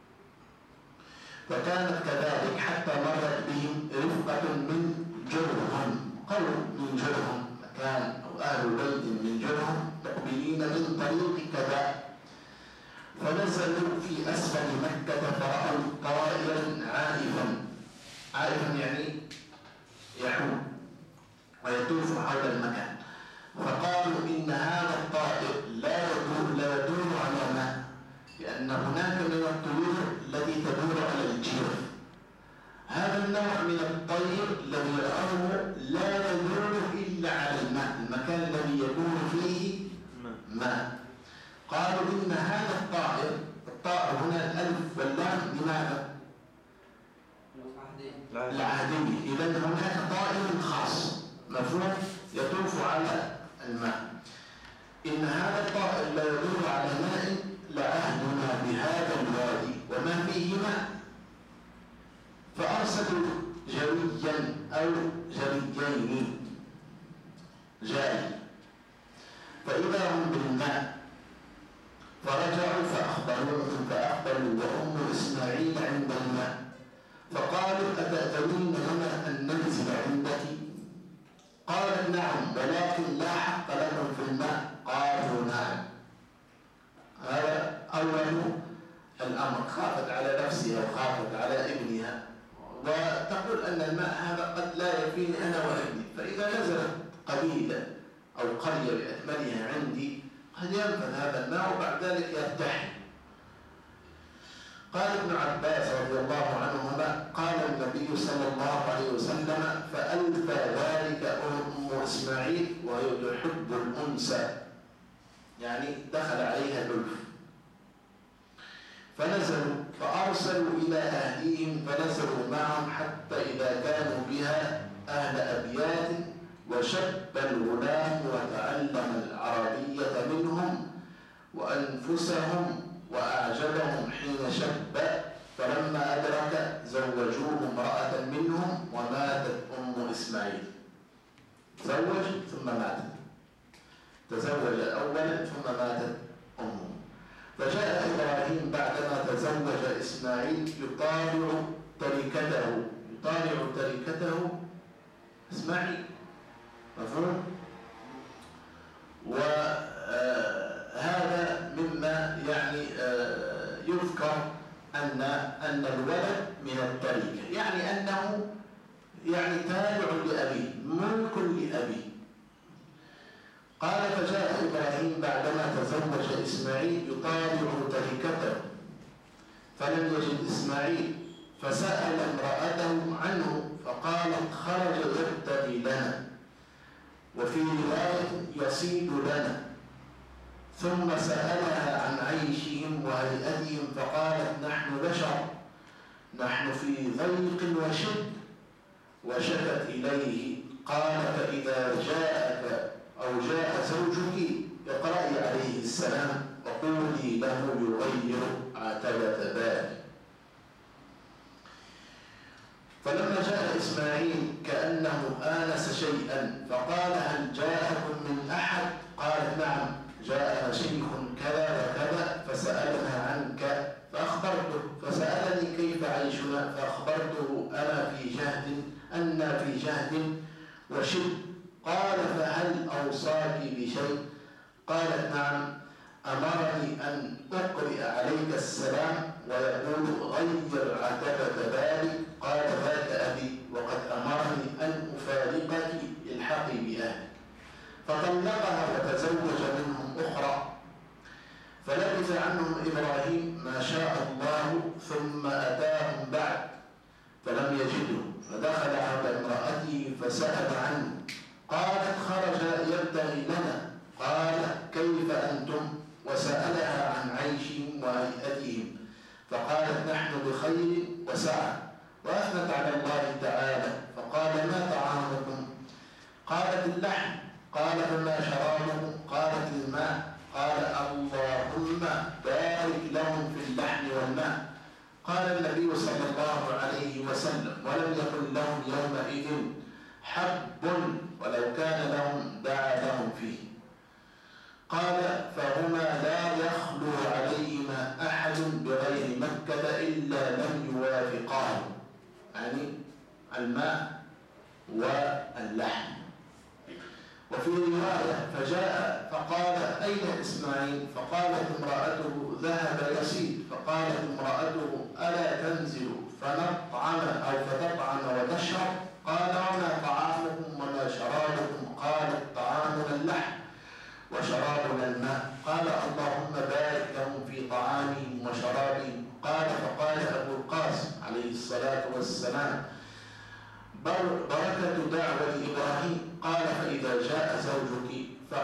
وكانت كذلك حتى مرت بهم رفقة من جرهم، قوم من جرهم، مكان أو أهل بيت من جرهم مقبلين من طريق كذا، فنزلوا في أسفل مكة فرأوا طائرا عائفا يعني يحوم ويطوف حول المكان، فقالوا إن هذا الطائر لا يدور على ماء، لأن هناك من الطيور التي تدور على الجيف. هذا النوع من الطير الذي رأوه لا يدور إلا على الماء، المكان الذي يكون فيه ماء. قالوا إن هذا الطائر هنا الألف واللام لماذا؟ العهدية، إذن هناك طائر خاص مفهوم يطوف على الماء. إن هذا الطائر لا يدور على ماء لعهدنا بهذا الوادي وما فيه ماء. فأرسلوا جريا أو جريين جاري، فإذا هم بالماء، فرجعوا فأخبروا وأم إسماعيل عند الماء، فقالوا أتأذنين لنا أن ننزل عندك؟ قالت نعم ولكن لا حق لكم في الماء. قالوا نعم. هذا أول الأمر. خافت على نفسها وخافت على ابنها، وتقول أن الماء هذا قد لا يكفيني أنا وابني، فإذا نزلت قبيلة أو قرية بأكملها عندي قد ينفذ هذا الماء وبعد ذلك يرتحل. قال ابن عباس رضي الله عنهما قال النبي صلى الله عليه وسلم فألفى ذلك أم إسماعيل وهي تحب الأنثى، يعني دخل عليها الألف. فنزلوا فأرسلوا إلى أهليهم فنزلوا معهم حتى إذا كانوا بها أهل أبيات وشب الغلام وتعلم العربية منهم وأنفسهم وأعجبهم حين شب، فلما أدرك زوجوه امرأة منهم وماتت أم إسماعيل. تزوج ثم ماتت، تزوج أولا ثم ماتت أمه. فجاء إبراهيم بعدما تزوج إسماعيل يطالع تركته إسماعيل، مفهوم؟ وهذا مما يعني يذكر أن الولد من التركة، يعني أنه يعني تابع لأبيه، ملك لأبيه. قال فجاء إبراهيم بعدما تزوج إسماعيل يطالع تركته فلم يجد إسماعيل، فسأل امرأته عنه فقالت خرج يبتغي لنا، وفي رواية يصيد لنا. ثم سألها عن عيشهم وهيئتهم فقالت نحن بشر، نحن في ضيق وشد، وشكت إليه. قال فإذا جاءك أو جاء زوجك اقرأي عليه السلام وقولي له يغير عتبة باله. فلما جاء إسماعيل كأنه آنس شيئا فقال هل جاءكم من أحد؟ قالت نعم جاءنا شيخ كذا وكذا فسألنا عنك فأخبرته، فسألني كيف عيشنا فأخبرته أنا في جهد وشد. قال فهل أوصاك بشيء؟ قالت نعم أمرني أن أقرئ عليك السلام ويقول غير عتبة بالك. قال ذاك أبي وقد أمرني أن أفارقك الحقي بأهلك. فطلقها وتزوج منهم أخرى. فلبث عنهم إبراهيم ما شاء الله ثم أتاهم بعد فلم يجده، فدخل على امرأته فسأل عنه. قالت خرج يبتغي لنا. قال كيف أنتم؟ وسألها عن عيشهم وهيئتهم فقالت نحن بخير وسعة، وأثنت على الله تعالى. فقال ما طعامكم؟ قالت اللحم. قال فما شرابكم؟ قالت الماء. قال اللهم بارك لهم في اللحم والماء. قال النبي صلى الله عليه وسلم ولم يكن لهم يومئذ حب ولو كان لهم دعا لهم فيه. قال فهما لا يخلو عليهما أحد بغير مكة إلا لم يوافقاه، يعني الماء واللحم. وفي رواية فجاء فقال أين إسماعيل؟ فقالت امرأته ذهب يصيد. فقالت امرأته ألا تنزل فنطعم أو فتطعم وتشرب؟ قال وما طعامكم وما شرابكم؟ قالت طعامنا اللحم وشرابنا الماء. قال اللهم بارك لهم في طعامهم وشرابهم. قال فقال أبو القاسم عليه الصلاة والسلام بركة دعوة إبراهيم. قال فإذا جاء زوجك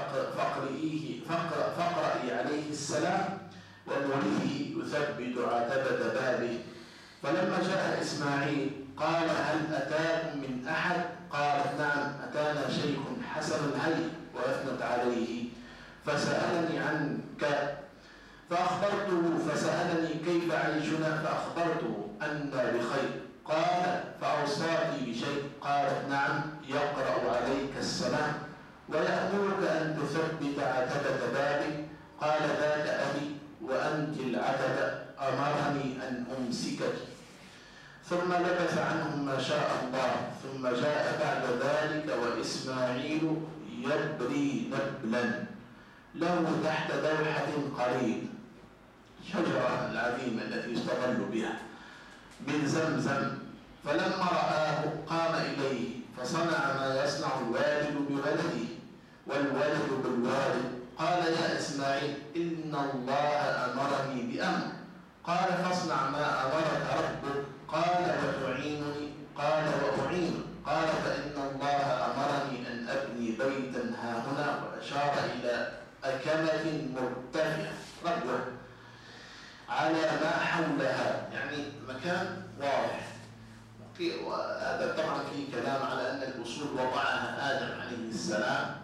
فاقرئي عليه السلام ومريه يثبت عتبة بابه. فلما جاء إسماعيل قال هل أتاكم من أحد؟ قالت نعم أتانا شيخ حسن الهيئة، وأثنت عليه. فسألني عنك فأخبرته، فسألني كيف عيشنا فأخبرته أنا بخير. قال فأوصاك بشيء؟ قالت نعم يقرأ عليك السلام ويأمرك أن تثبت عتبة بابك. قال ذاك أبي وأنت العتبة أمرني أن أمسكك. ثم لبث عنهم ما شاء الله، ثم جاء بعد ذلك وإسماعيل يبري نبلا له تحت دوحة قريب، الشجرة العظيمة التي يستظل بها من زمزم، فلما رآه قام إليه فصنع ما يصنع الوالد بولده والولد بالوالد. قال يا إسماعيل إن الله أمرني بأمر. قال فاصنع ما أمرك ربك. قال وتعينني؟ قال وأعين. قال فإن الله أمرني أن أبني بيتا هاهنا، وأشار إلى أكمة مرتفعة ربوة على ما حولها، يعني مكان واضح. وهذا طبعا فيه كلام على أن الأصول وضعها آدم عليه السلام،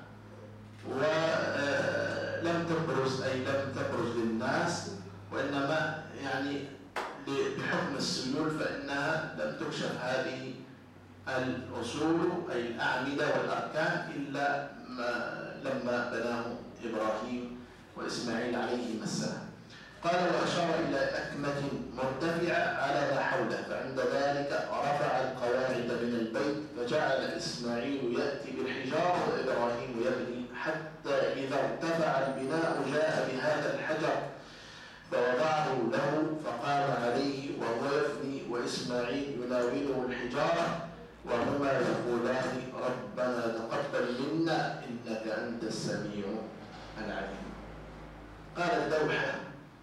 ولم تبرز، أي لم تبرز للناس، وإنما يعني بحكم السيول فإنها لم تكشف هذه الأصول أي الأعمدة والأركان إلا لما بناه إبراهيم وإسماعيل عليهما السلام. قال وأشار إلى أكمة مرتفعة على ما حوله، فعند ذلك رفع القواعد من البيت، فجعل إسماعيل يأتي بالحجار وإبراهيم يبني، حتى إذا ارتفع البناء جاء بهذا الحجر فوضعه له فقام عليه وهو يبني، وإسماعيل يناوله الحجارة وهما يقولان ربنا تقبل منا إنك أنت السميع العليم. قال الدوحة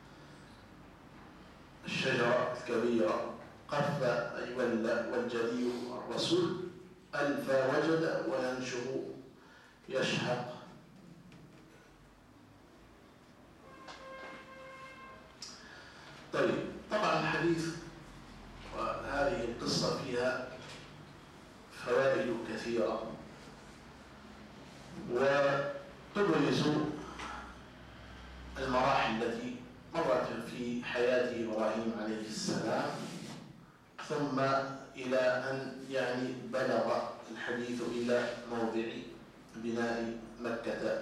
الشجرة الكبيرة، قف أي والجدي الرسول ألف وجد وينشب يشهق. طيب طبعا الحديث وهذه القصة فيها فوائد كثيرة، وتبرز المراحل التي مرت في حياة إبراهيم عليه السلام، ثم إلى أن يعني بلغ الحديث إلى موضع بناء مكة.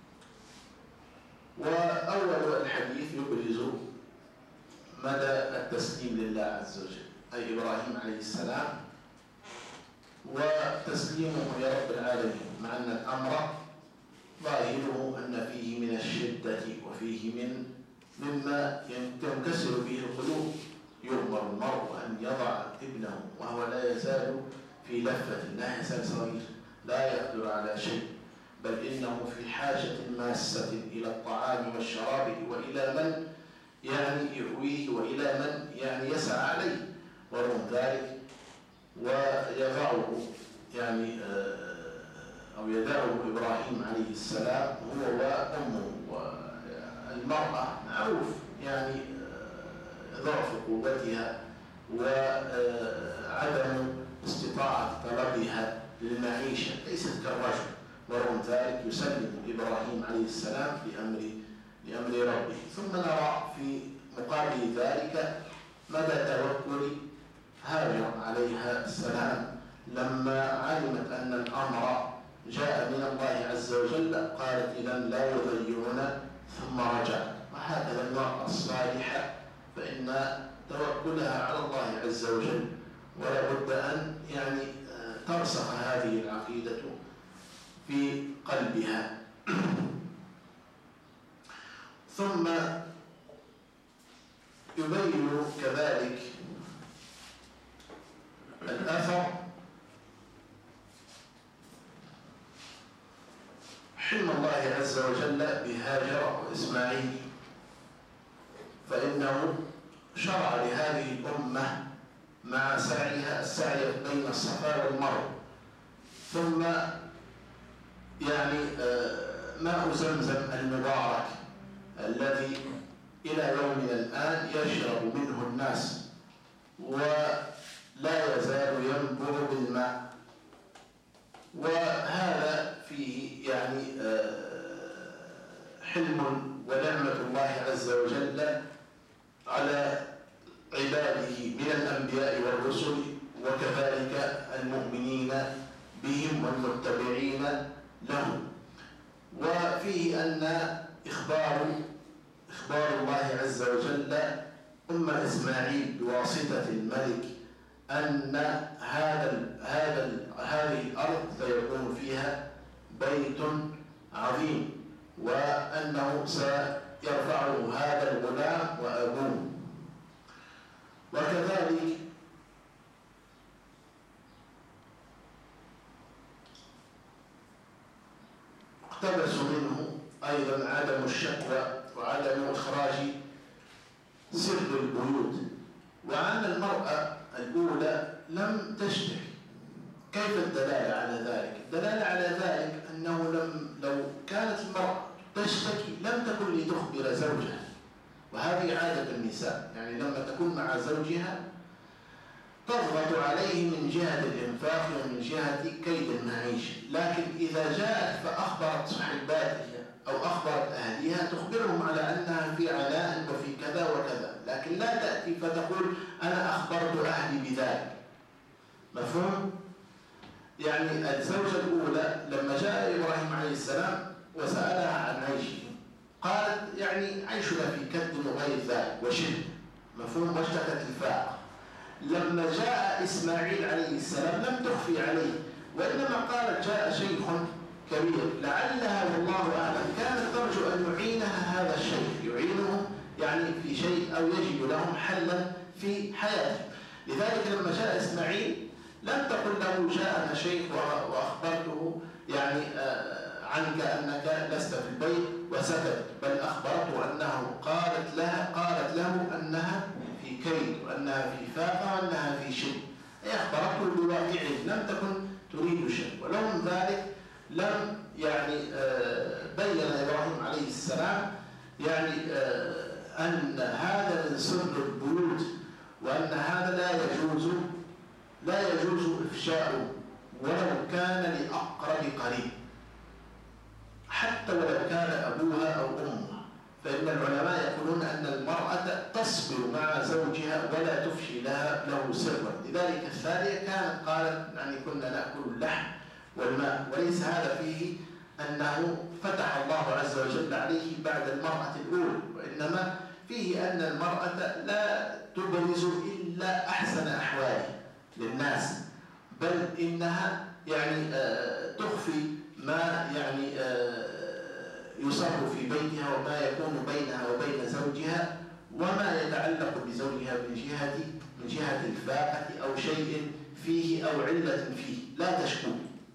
وأول الحديث يبرز مدى التسليم لله عز وجل، أي إبراهيم عليه السلام وتسليمه لرب العالمين، مع أن الأمر ظاهره أن فيه من الشدة وفيه مما تنكسر به القلوب. يؤمر المرء أن يضع ابنه وهو لا يزال في لفة، لا يزال صغير لا يقدر على شيء، بل إنه في حاجة ماسة إلى الطعام والشراب وإلى من يعني يؤويه وإلى من يعني يسعى عليه، ورغم ذلك ويضعه يعني أو يدعه إبراهيم عليه السلام هو وأمه. والمرأة معروف يعني ضعف قوتها وعدم استطاعة طلبها للمعيشة، ليست كالرجل، ورغم ذلك يسلم إبراهيم عليه السلام لأمر ربه. ثم نرى في مقابل ذلك مدى توكل هاجر عليها السلام لما علمت أن الأمر جاء من الله عز وجل، قالت إذا لا يضيعنا، ثم رجعت. وهكذا المرأة الصالحة فإن توكلها على الله عز وجل، ولا بد أن يعني ترسخ هذه العقيدة في قلبها. ثم يبين كذلك الأثر حلم الله عز وجل بهاجر وإسماعيل، فإنه شرع لهذه الأمة مع سعيها السعي بين الصفا والمروة. ثم يعني ماء زمزم المبارك الذي إلى يومنا الآن يشرب منه الناس ولا يزال ينبع بالماء، وهذا فيه يعني حلم ونعمة الله عز وجل على عباده من الأنبياء والرسل، وكذلك المؤمنين بهم والمتبعين لهم. وفيه أن إخبار الله عز وجل أم إسماعيل بواسطة الملك أن هذه الأرض سيكون فيها بيت عظيم، وأنه سيرفعه هذا الغلام وأبوه. وكذلك اقتبسوا منه أيضا عدم الشكوى وعدم إخراج سر البيوت، وأن المرأة الأولى لم تشتكي. كيف الدلالة على ذلك؟ الدلالة على ذلك أنه لو كانت المرأة تشتكي لم تكن لتخبر زوجها، وهذه عادة النساء، يعني لما تكون مع زوجها تضغط عليه من جهة الإنفاق ومن جهة كيد المعيشة، لكن إذا جاءت فأخبرت صاحباتها أو أخبرت أهلها تخبرهم على أنها في عناء وفي كذا وكذا، لكن لا تأتي فتقول أنا أخبرت أهلي بذلك. مفهوم؟ يعني الزوجة الأولى لما جاء إبراهيم عليه السلام وسألها عن عيشه قالت يعني عيشنا في كد وغير ذلك وشد. مفهوم؟ واشتكت الفاقة. لما جاء إسماعيل عليه السلام لم تخفي عليه، وإنما قالت جاء شيخ كبير لعلها والله أعلم كانت ترجو أن يعينها هذا الشيخ، يعينهم يعني في شيء أو يجد لهم حلا في حياتهم. لذلك لما جاء إسماعيل لم تقل له جاءنا شيخ وأخبرته يعني عنك أنك لست في البيت وسكت، بل أخبرته أنه قالت له أنها في كيد وأنها في فاقة وأنها في شد، أي أخبرته بواقعه، لم تكن تريد شيء. ولهم ذلك لم يعني بين إبراهيم عليه السلام يعني أن هذا من سر البيوت، وأن هذا لا يجوز إفشاؤه ولو كان لأقرب قريب، حتى ولو كان أبوها أو أمها. فإن العلماء يقولون أن المرأة تصبر مع زوجها ولا تفشي له سرا. لذلك الثانية كانت قالت يعني كنا نأكل اللحم والماء، وليس هذا فيه أنه فتح الله عز وجل عليه بعد المرأة الأولى، وإنما فيه أن المرأة لا تبرز إلا أحسن أحواله للناس، بل إنها يعني تخفي ما يعني يصر في بيتها وما يكون بينها وبين زوجها وما يتعلق بزوجها من جهة الفاقة أو شيء فيه أو علة فيه لا تشكو.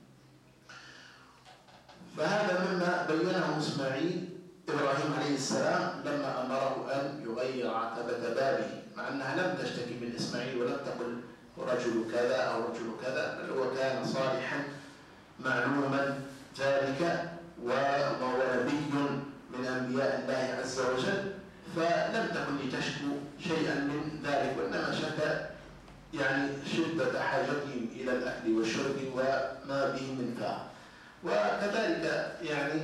فهذا مما بينه إسماعيل إبراهيم عليه السلام لما أمره أن يغير عتبة بابه، مع أنها لم تشتكي من إسماعيل ولم تقل رجل كذا أو رجل كذا، بل هو كان صالحا معلوما ذلك وهو نبي من أنبياء الله عز وجل، فلم تكن لتشكو شيئا من ذلك، وإنما شكى يعني شدة حاجتهم إلى الأكل والشرب وما به من فاق. وكذلك يعني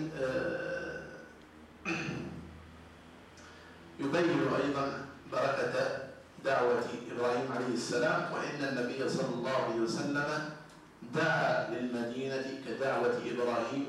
يبين أيضا بركة دعوة إبراهيم عليه السلام، وإن النبي صلى الله عليه وسلم دعا للمدينة كدعوة إبراهيم،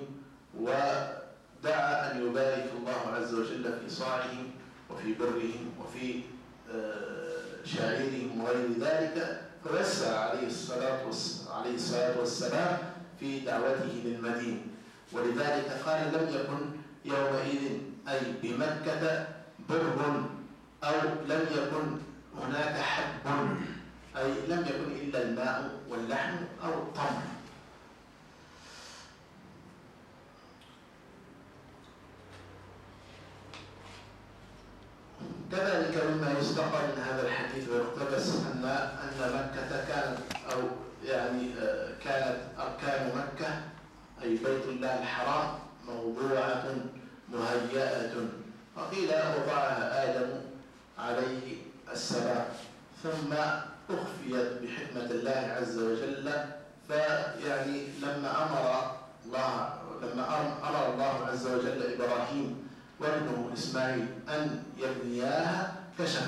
ودعا أن يبارك الله عز وجل في صاعهم وفي برهم وفي شاعرهم وغير ذلك، فوسع عليه الصلاة والسلام في دعوته للمدينة. ولذلك قال لم يكن يومئذ أي بمكة بر أو لم يكن هناك حب، أي لم يكن إلا الماء واللحم أو التمر. كذلك مما يستقر من هذا الحديث ويقتبس أن مكة كانت أو يعني كانت أركان مكة أي بيت الله الحرام موضوعة مهيئة، وقيل وضعها آدم عليه السلام ثم أخفيت بحكمة الله عز وجل. فيعني لما أمر الله عز وجل إبراهيم وابنه إسماعيل أن يبنياها كشف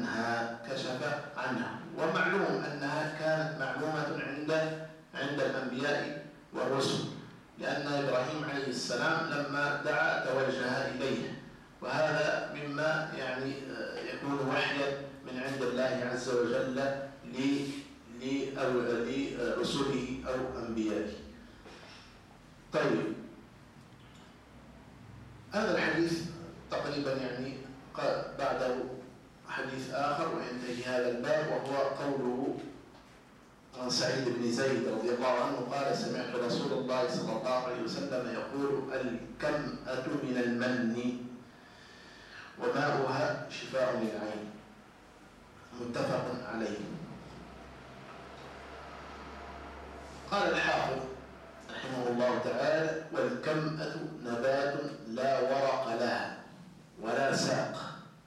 عنها، ومعلوم أنها كانت معلومة عند الأنبياء والرسل، لأن إبراهيم عليه السلام لما دعا توجه إليه، وهذا مما يعني يكون وحيا من عند الله عز وجل لرسله أو أنبيائه. طيب، هذا الحديث تقريبا يعني بعده حديث آخر وينتهي هذا الباب، وهو قوله عن سعيد بن زيد رضي الله عنه قال: سمعت رسول الله صلى الله عليه وسلم يقول: الكمأة من المن وماؤها شفاء للعين. متفق عليه. قال الحافظ رحمه الله تعالى: والكمأة نبات لا ورق لها ولا ساق.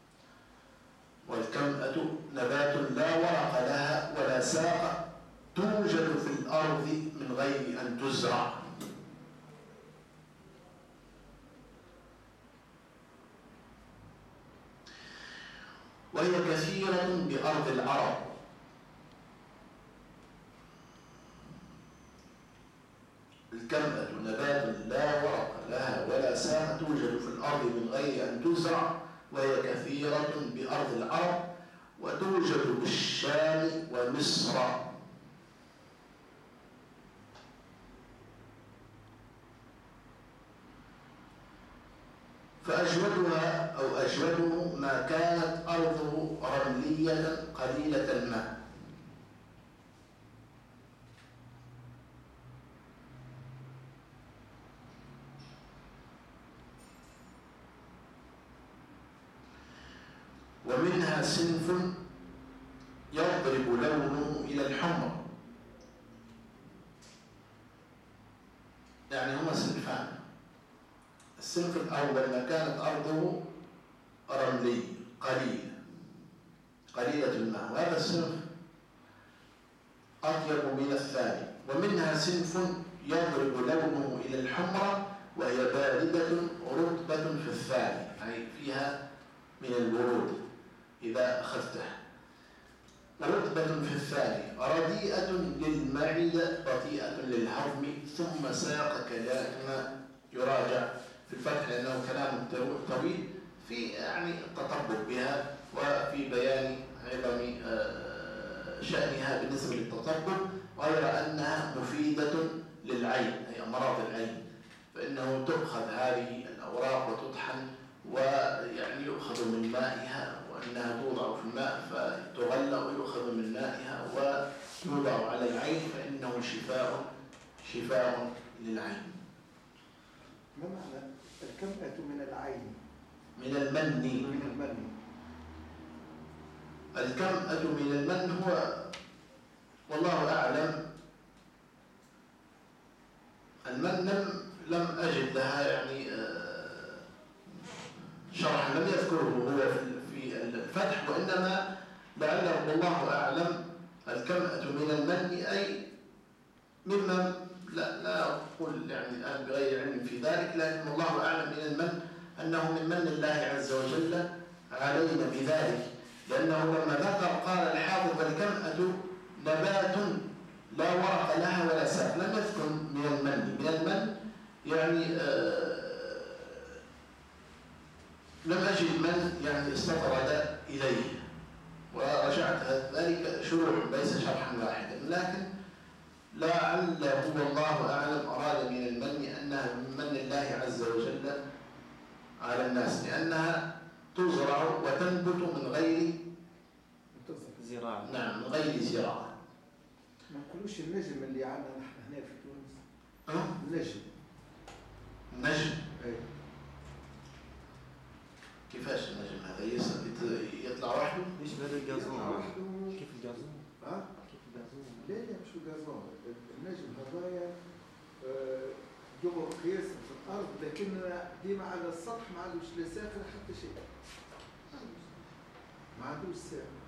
والكمأة نبات لا ورق لها ولا ساق، توجد في الأرض من غير أن تزرع. وهي كثيرة بأرض العرب. الكمأة نبات لا ورق لها ولا ساق، توجد في الأرض من غير أن تزرع، وهي كثيرة بأرض العرب، وتوجد بالشام ومصر. فأجودها أو أجوده ما كانت أرضه رملية قليلة الماء. ومنها صنف يضرب لونه إلى الحمر. يعني هما صنفان: الصنف الأول ما كانت أرضه رملية قليلة الماء، وهذا الصنف أطيب من الثاني. ومنها صنف يضرب لونه إلى الحمرة وهي باردة رطبة في الثاني، أي فيها من البرود إذا أخذتها. رطبة في الثاني، رديئة للمعدة بطيئة للهضم، ثم ساق كما يراجع في الفتح لأنه كلام طويل في يعني التطبق بها وفي بيان عظم شأنها بالنسبة للتطبق، غير أنها مفيدة للعين أي أمراض العين، فإنه تؤخذ هذه الأوراق وتطحن ويعني يؤخذ من مائها، وأنها توضع في الماء فتغلى ويؤخذ من مائها ويوضع على العين، فإنه شفاء للعين. ما معنى الكمأة من العين؟ من المن. الكمأة من المن هو والله أعلم. المن لم أجد لها يعني شرحا، لم يذكره هو في الفتح، وإنما لعله والله أعلم الكمأة من المن أي ممن لا أقول يعني الآن بغير علم في ذلك، لكن الله أعلم من المن أنه من من الله عز وجل علينا بذلك، لأنه لما ذكر قال الحافظ: الكمأة نبات لا ورق لها ولا ساق، لم يذكر من المن. من المن يعني لم أجد من يعني استطرد إليه، ورجعت ذلك شروح ليس شرحا واحدا، لكن لعله والله أعلم أراد من المن أنها من من الله عز وجل على الناس، لأنها تزرع وتنبت من غير زراعة. نعم، من غير زراعة. ما نقولوش النجم اللي عندنا نحن هنا في تونس. النجم أي. كيفاش النجم هذا يطلع وحده؟ يشبه الجازون. وحده. كيف الجازون؟ كيف الجازون؟ لا مش الجازون. النجم هذايا جبر قياس في الأرض، لكن ديما على السطح ما عندوش لا ساخر حتى شيء. ما عندوش ساخر.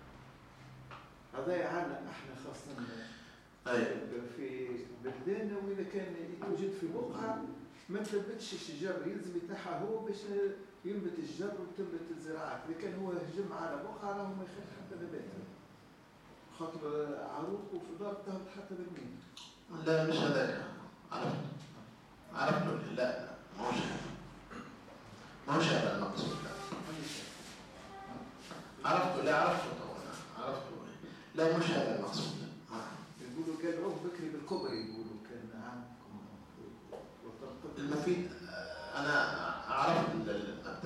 هذايا عندنا احنا خاصة في بلداننا، وإذا كان يوجد في بقعة ما تنبتش الشجر، يلزم يتنحى هو باش ينبت الشجر وتنبت الزراعات. إذا كان هو هجم على بقعة راهو ما يخلي حتى نبات، خاطر عروق وفي دار تهبط حتى بالمين. لا مش هذاك، عرفت لا ما هوش هذا المقصود. عرفت طبعا، لا مش هذا المقصود.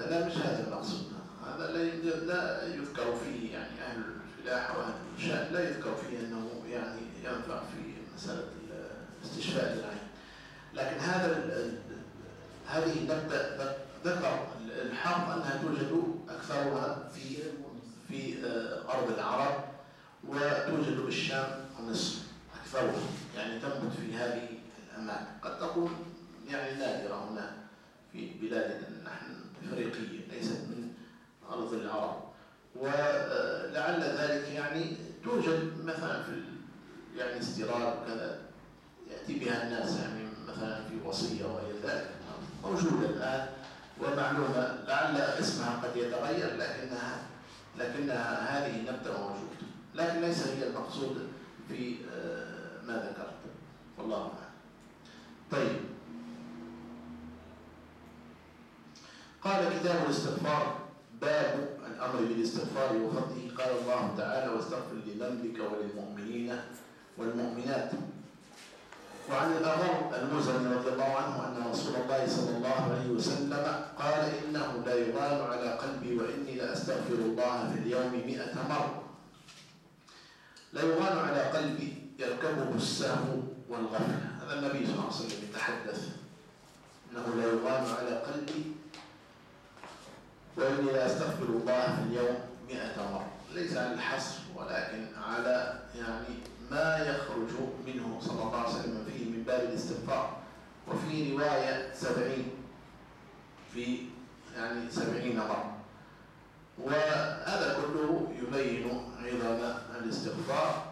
لا مش هذا المقصود. هذا لا يذكر فيه يعني أهل الفلاحة وأهل الشأن لا يذكر فيه أنه يعني ينفع في مسألة استشفاء العين. لكن هذه نبدأ ذكر الحرب أنها توجد أكثرها في أرض العرب، وتوجد بالشام ومصر أكثرها، يعني تنبت في هذه الأماكن. قد تكون يعني نادرة هنا في بلادنا نحن إفريقية ليست من أرض العرب، ولعل ذلك يعني توجد مثلا في يعني استيراد وكذا يأتي بها الناس يعني مثلا في وصية وغير ذلك موجودة الآن ومعلومة، لعل اسمها قد يتغير لكنها هذه نبتة موجودة، لكن ليس هي المقصود في ما ذكرت، والله أعلم. طيب، قال كتاب الاستغفار باب الأمر بالاستغفار وفضله. قال الله تعالى: واستغفر لذنبك وللمؤمنين والمؤمنات. وعن الأغر المزني رضي الله عنه أن رسول الله صلى الله عليه وسلم قال: إنه لا يغال على قلبي وإني لأستغفر الله في اليوم 100 مرة. لا يغال على قلبي يركبه السهو والغفلة. هذا النبي صلى الله عليه وسلم يتحدث إنه لا يغال على قلبي وإني لأستغفر الله في اليوم 100 مرة، ليس على الحصر ولكن على يعني ما يخرج منه صلى الله عليه وسلم فيه من باب الاستغفار. وفي رواية 70 في يعني 70 مرة. وهذا كله يبين عظم الاستغفار.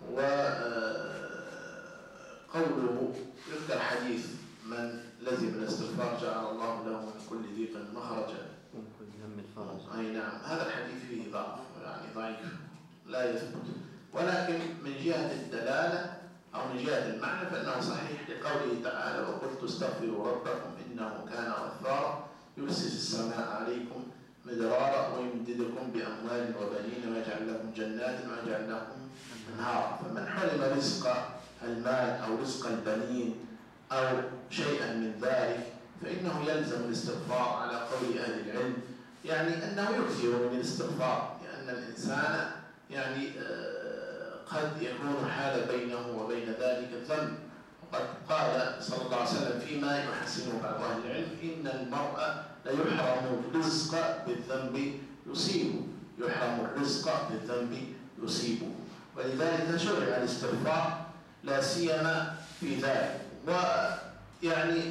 وقوله يذكر حديث من لزم الاستغفار جعل الله له من كل ضيق مخرجا من كل هم الفرج. أي نعم، هذا الحديث فيه ضعف يعني ضعيف لا يثبت، ولكن من جهة الدلالة أو من جهة المعنى فإنه صحيح لقوله تعالى: وقلت استغفروا ربكم إنه كان غفارا يرسل السماء عليكم مدرارا ويمددكم بأموال وبنين ويجعل لكم جنات ويجعل لكم أنهارا. فمن حرم رزق المال أو رزق البنين أو شيئا من ذلك فإنه يلزم الاستغفار على قول أهل العلم، يعني أنه يكثر من الاستغفار، لأن الإنسان يعني قد يكون حال بينه وبين ذلك الذنب. وقد قال صلى الله عليه وسلم فيما يحسنه بعض أهل العلم: إن المرء ليحرم الرزق بالذنب يصيبه، يحرم الرزق بالذنب يصيبه. ولذلك شرع الاستغفار لا سيما في ذلك. ويعني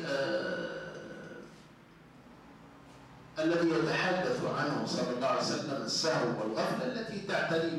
الذي يتحدث عنه صلى الله عليه وسلم السهو والغفلة التي تعتري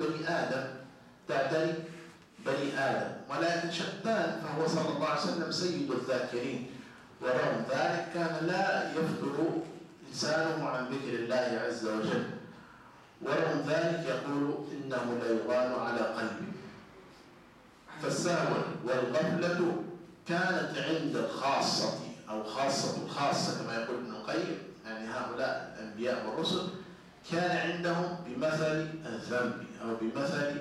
بني آدم، ولكن شتان، فهو صلى الله عليه وسلم سيد الذاكرين، ورغم ذلك كان لا يفتر لسانه عن ذكر الله عز وجل، ورغم ذلك يقول: إنه لا يغال على قلبي. فالسهو والغفلة كانت عند الخاصة أو خاصة الخاصة كما يقول ابن القيم، يعني هؤلاء الأنبياء والرسل كان عندهم بمثل الذنب أو بمثل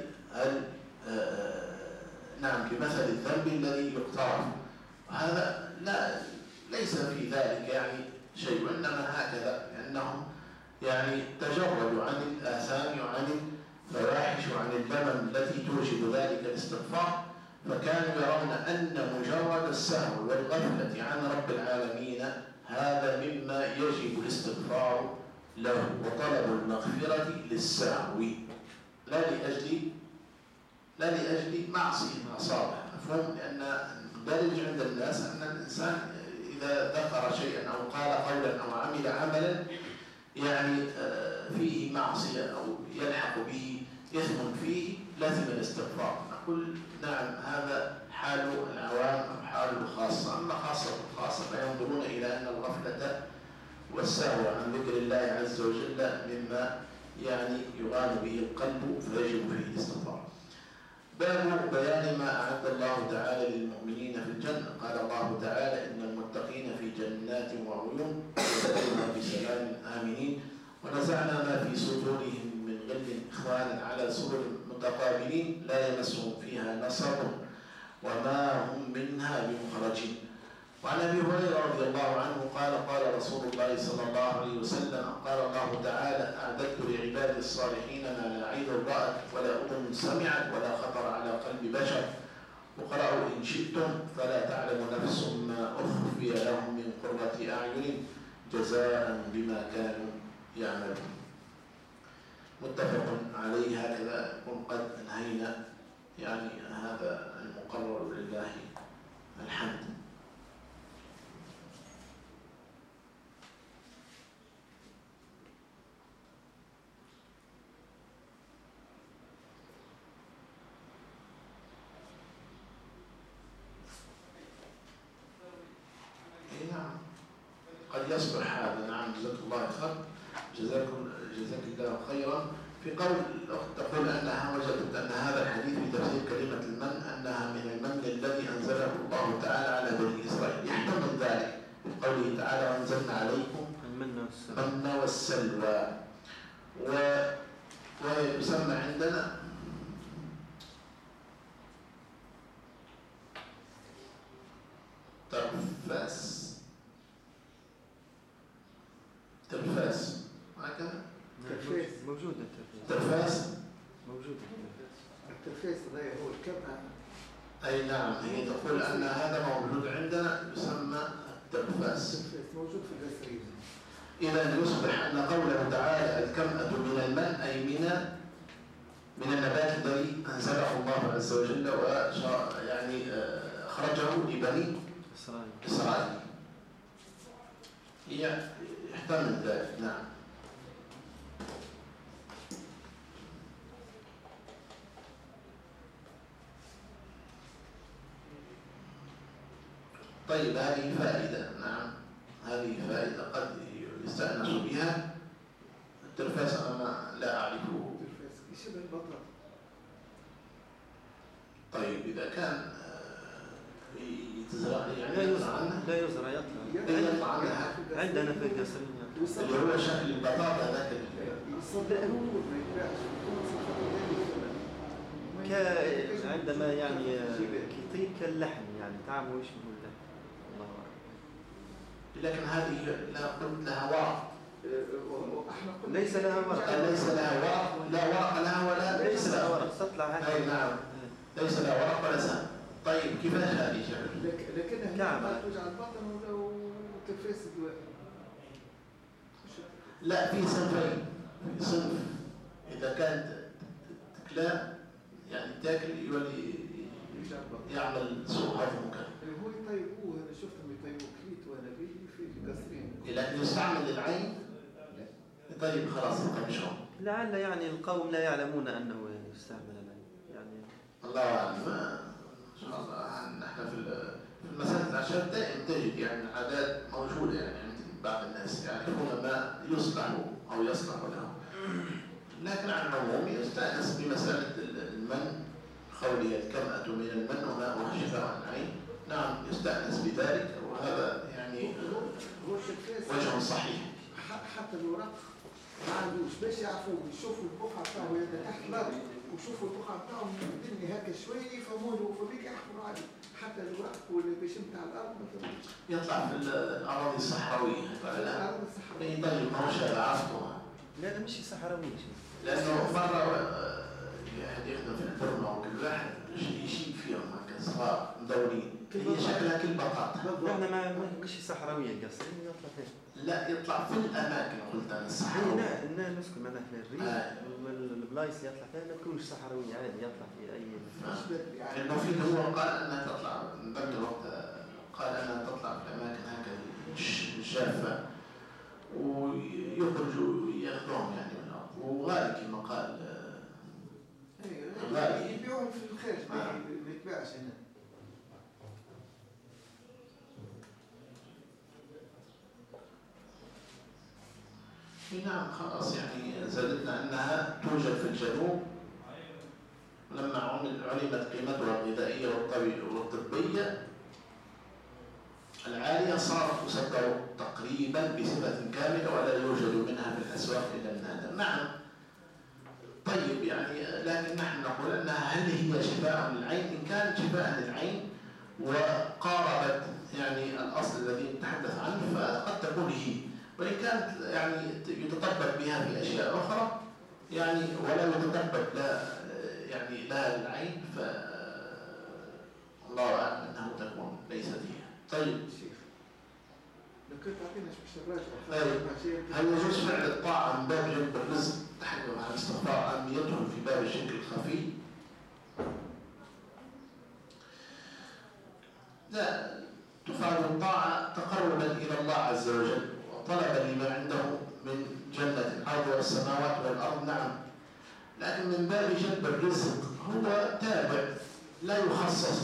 بمثل الذنب الذي يقترف. هذا ليس في ذلك يعني شيء، وإنما هكذا، لأنهم يعني تجردوا عن الآثام وعن الفواحش وعن اللمم التي توجب ذلك الاستغفار، فكانوا يرون أن مجرد السهو والغفلة عن رب العالمين هذا مما يجب الاستغفار له وطلب المغفرة للسهو لا لأجل معصية أصابها. مفهوم؟ لأن الدارج عند الناس أن الإنسان إذا ذكر شيئا أو قال قولا أو عمل عملا يعني فيه معصية أو يلحق به إثم فيه لازم الاستغفار. نقول نعم، هذا حال العوام أو حال الخاصة. أما خاصة الخاصة فينظرون إلى أن الغفلة والسهو عن ذكر الله عز وجل مما يعني يغان به القلب فيجب فيه الاستغفار. باب بيان ما أعد الله تعالى للمؤمنين في الجنة. قال الله تعالى: إن المتقين في جنات وعيون يدخلون بسلام آمنين ونزعنا ما في صدورهم من غل إخوانا على سرر متقابلين لا يمسهم فيها نصب وما هم منها بمخرجين. وعن أبي هريرة رضي الله عنه قال: قال رسول الله صلى الله عليه وسلم: قال الله تعالى: أعددت لعبادي الصالحين ما لا عين رأت ولا أذن سمعت ولا خطر على قلب بشر. وقرأوا: إن شئتم فلا تعلم نفس ما أخفي لهم من قرة أعين جزاء بما كانوا يعملون. متفق عليه. هكذا نكون قد انهينا يعني هذا المقرر، لله الحمد. نعم قد يصبح هذا. نعم جزاك الله خير. جزاك الله خيرا. في قول الأخت تقول أنها وجدت أن هذا الحديث في تفسير كلمة المن أنها من المن الذي أنزله الله تعالى على بني إسرائيل، يحتمل ذلك بقوله تعالى: وأنزلنا عليكم المن والسلوى. ويسمى عندنا ترفاس هكذا. موجودة ترفاس موجودة. الترفاس هذا هو الكمأة. أي نعم، هي تقول أن هذا موجود عندنا يسمى الترفاس. موجود في البصريين. إذا يصبح أن قوله تعالى: الكمأة من المن أي من النبات الذي أنزله الله عز وجل يعني أخرجه لبني إسرائيل. يحتمل ذلك. نعم. طيب هذه فائدة. نعم هذه فائدة قد يستأنس بها. الترفاس أنا لا أعرفه. الترفاس شبه البطاطا. طيب إذا كان يتزرع يعني لا يزرع يطلع عنها عندنا في القصرين اللي هو شكل البطاطا ذاك عندما يعني كيطيب كاللحم يعني طعمه يشبه اللحم. الله أعلم. لكن هذه لا قلت لها ورق. ليس لها ورق. ليس لها ورق. لا ورق لها ولا ليس لها ورق. تطلع هكذا. أي نعم. ليس لها ورق ولا سهم. طيب كيفاش هذه شكل؟ لكنها توجع البطن وترفاس الدواء. لا في صنفين. في صنف إذا كانت تكلا يعني تاكل يولي يعمل سوء هضم كان. هو يطيبوه. أنا شفتهم يطيبوه كليت وأنا في القصرين. لكن يستعمل العين. طيب خلاص نقمشهم. لعل يعني القوم لا يعلمون أنه يستعمل العين يعني. الله أعلم. إن شاء الله نحن في المسائل العشاء دائما تجد يعني عادات موجودة يعني بعض الناس يعرفون ما يصلح أو يصلح له. لكن على العموم يستأنس بمسألة المن. قوله: الكمأة من المن وماؤها شفاء العين. نعم يستأنس بذلك، وهذا يعني وجه صحيح. حتى الورق ما عندوش باش يعرفوا يشوفوا البقعة بتاعه يبدا تحت الأرض ويشوفوا البقعة بتاعه من هكا شوية يفهمونه فبيك يحكموا عليه. حتى الورق والبيش بتاع الأرض مثلا يطلع في الأراضي الصحراوية. الأرض الصحراوية. طيب ما هوش هذا عرفته. لا مش صحراوي لأنه مرة واحد يخدم في الفرن أو كل واحد يشيك فيهم هكا صغار مدورين. هي شكلها كالبطاطا. احنا ما مش صحراوية القصرين يطلع فيه. لا يطلع في الأماكن قلت أنا الصحراوية. لا نسكن معنا في الريف. البلايص اللي يطلع فيها ما تكونش صحراوية عادي يطلع في أي. لأنه في هو قال أنها تطلع نذكر وقت قال أنها تطلع في الأماكن هكذا جافة ويخرجوا يأخذون يعني من الأرض. وغالي كما قال غالي يبيعون في الخارج ما يتباعش هنا. نعم خلاص يعني زادتنا أنها توجد في الجنوب. لما علمت قيمتها الغذائية والطبية العالية صارت تصدر تقريبا بصفة كاملة ولا يوجد منها في الأسواق إلا النادر. نعم طيب يعني لكن نحن نقول أنها هل هي شفاء للعين؟ إن كانت شفاء للعين وقاربت يعني الأصل الذي نتحدث عنه فقد تكون هي. وإن كانت يعني يتطبق بها في أشياء أخرى يعني ولا يتطبق لا يعني لها العين، الله أعلم أنه تكون ليست هي. طيب شيخ لو كنت تعطينا شو الراجع هل يجوز فعل الطاعة من باب جلب الرزق تحرم على الاستغفار أم يدخل في باب الشرك الخفي؟ لا، تفعل الطاعة تقربا إلى الله عز وجل وطلبا لما عنده من جنة عرضها السماوات والأرض، نعم، لكن من باب جلب الرزق هو تابع لا يخصص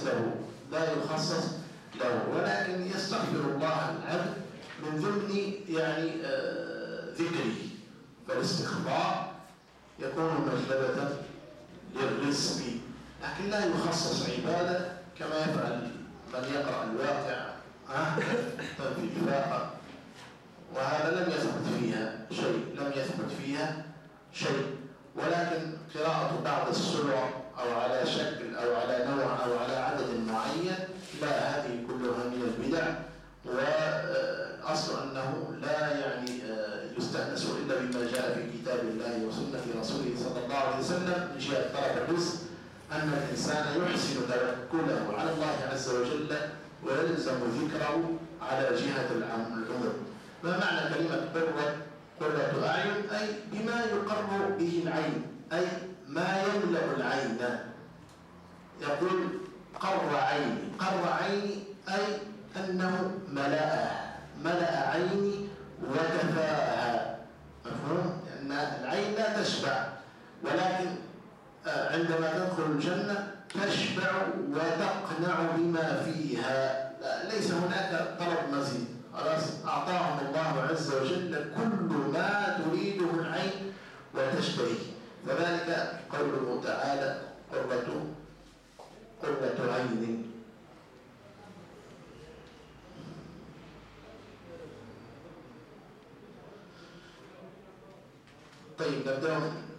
له ولكن يستغفر الله العبد من ضمن يعني ذكره، فالاستغفار يكون مجلبة للرزق، لكن لا يخصص عبادة كما يفعل من يقرأ الواقع في الفاقة، وهذا لم يثبت فيها شيء، ولكن قراءة بعض السور أو على شكل أو على نوع أو على عدد معين لا، هذه كلها من البدع، والأصل أنه لا يعني يستأنس إلا بما جاء في كتاب الله وسنة رسوله صلى الله عليه وسلم من جهة طلب الرزق، أن الإنسان يحسن توكله على الله عز وجل ويلزم ذكره على جهة العمر. ما معنى كلمة قرة أعين؟ أي بما يقر به العين، أي ما يملأ العين. يقول قر عيني أي أنه ملأ عيني وكفاها، مفهوم؟ لأن العين لا تشبع، ولكن عندما تدخل الجنة تشبع وتقنع بما فيها، ليس هناك طلب مزيد، خلاص أعطاهم الله عز وجل كل ما تريده العين وتشتهي، فذلك قوله تعالى قرة عين. طيب نبدأ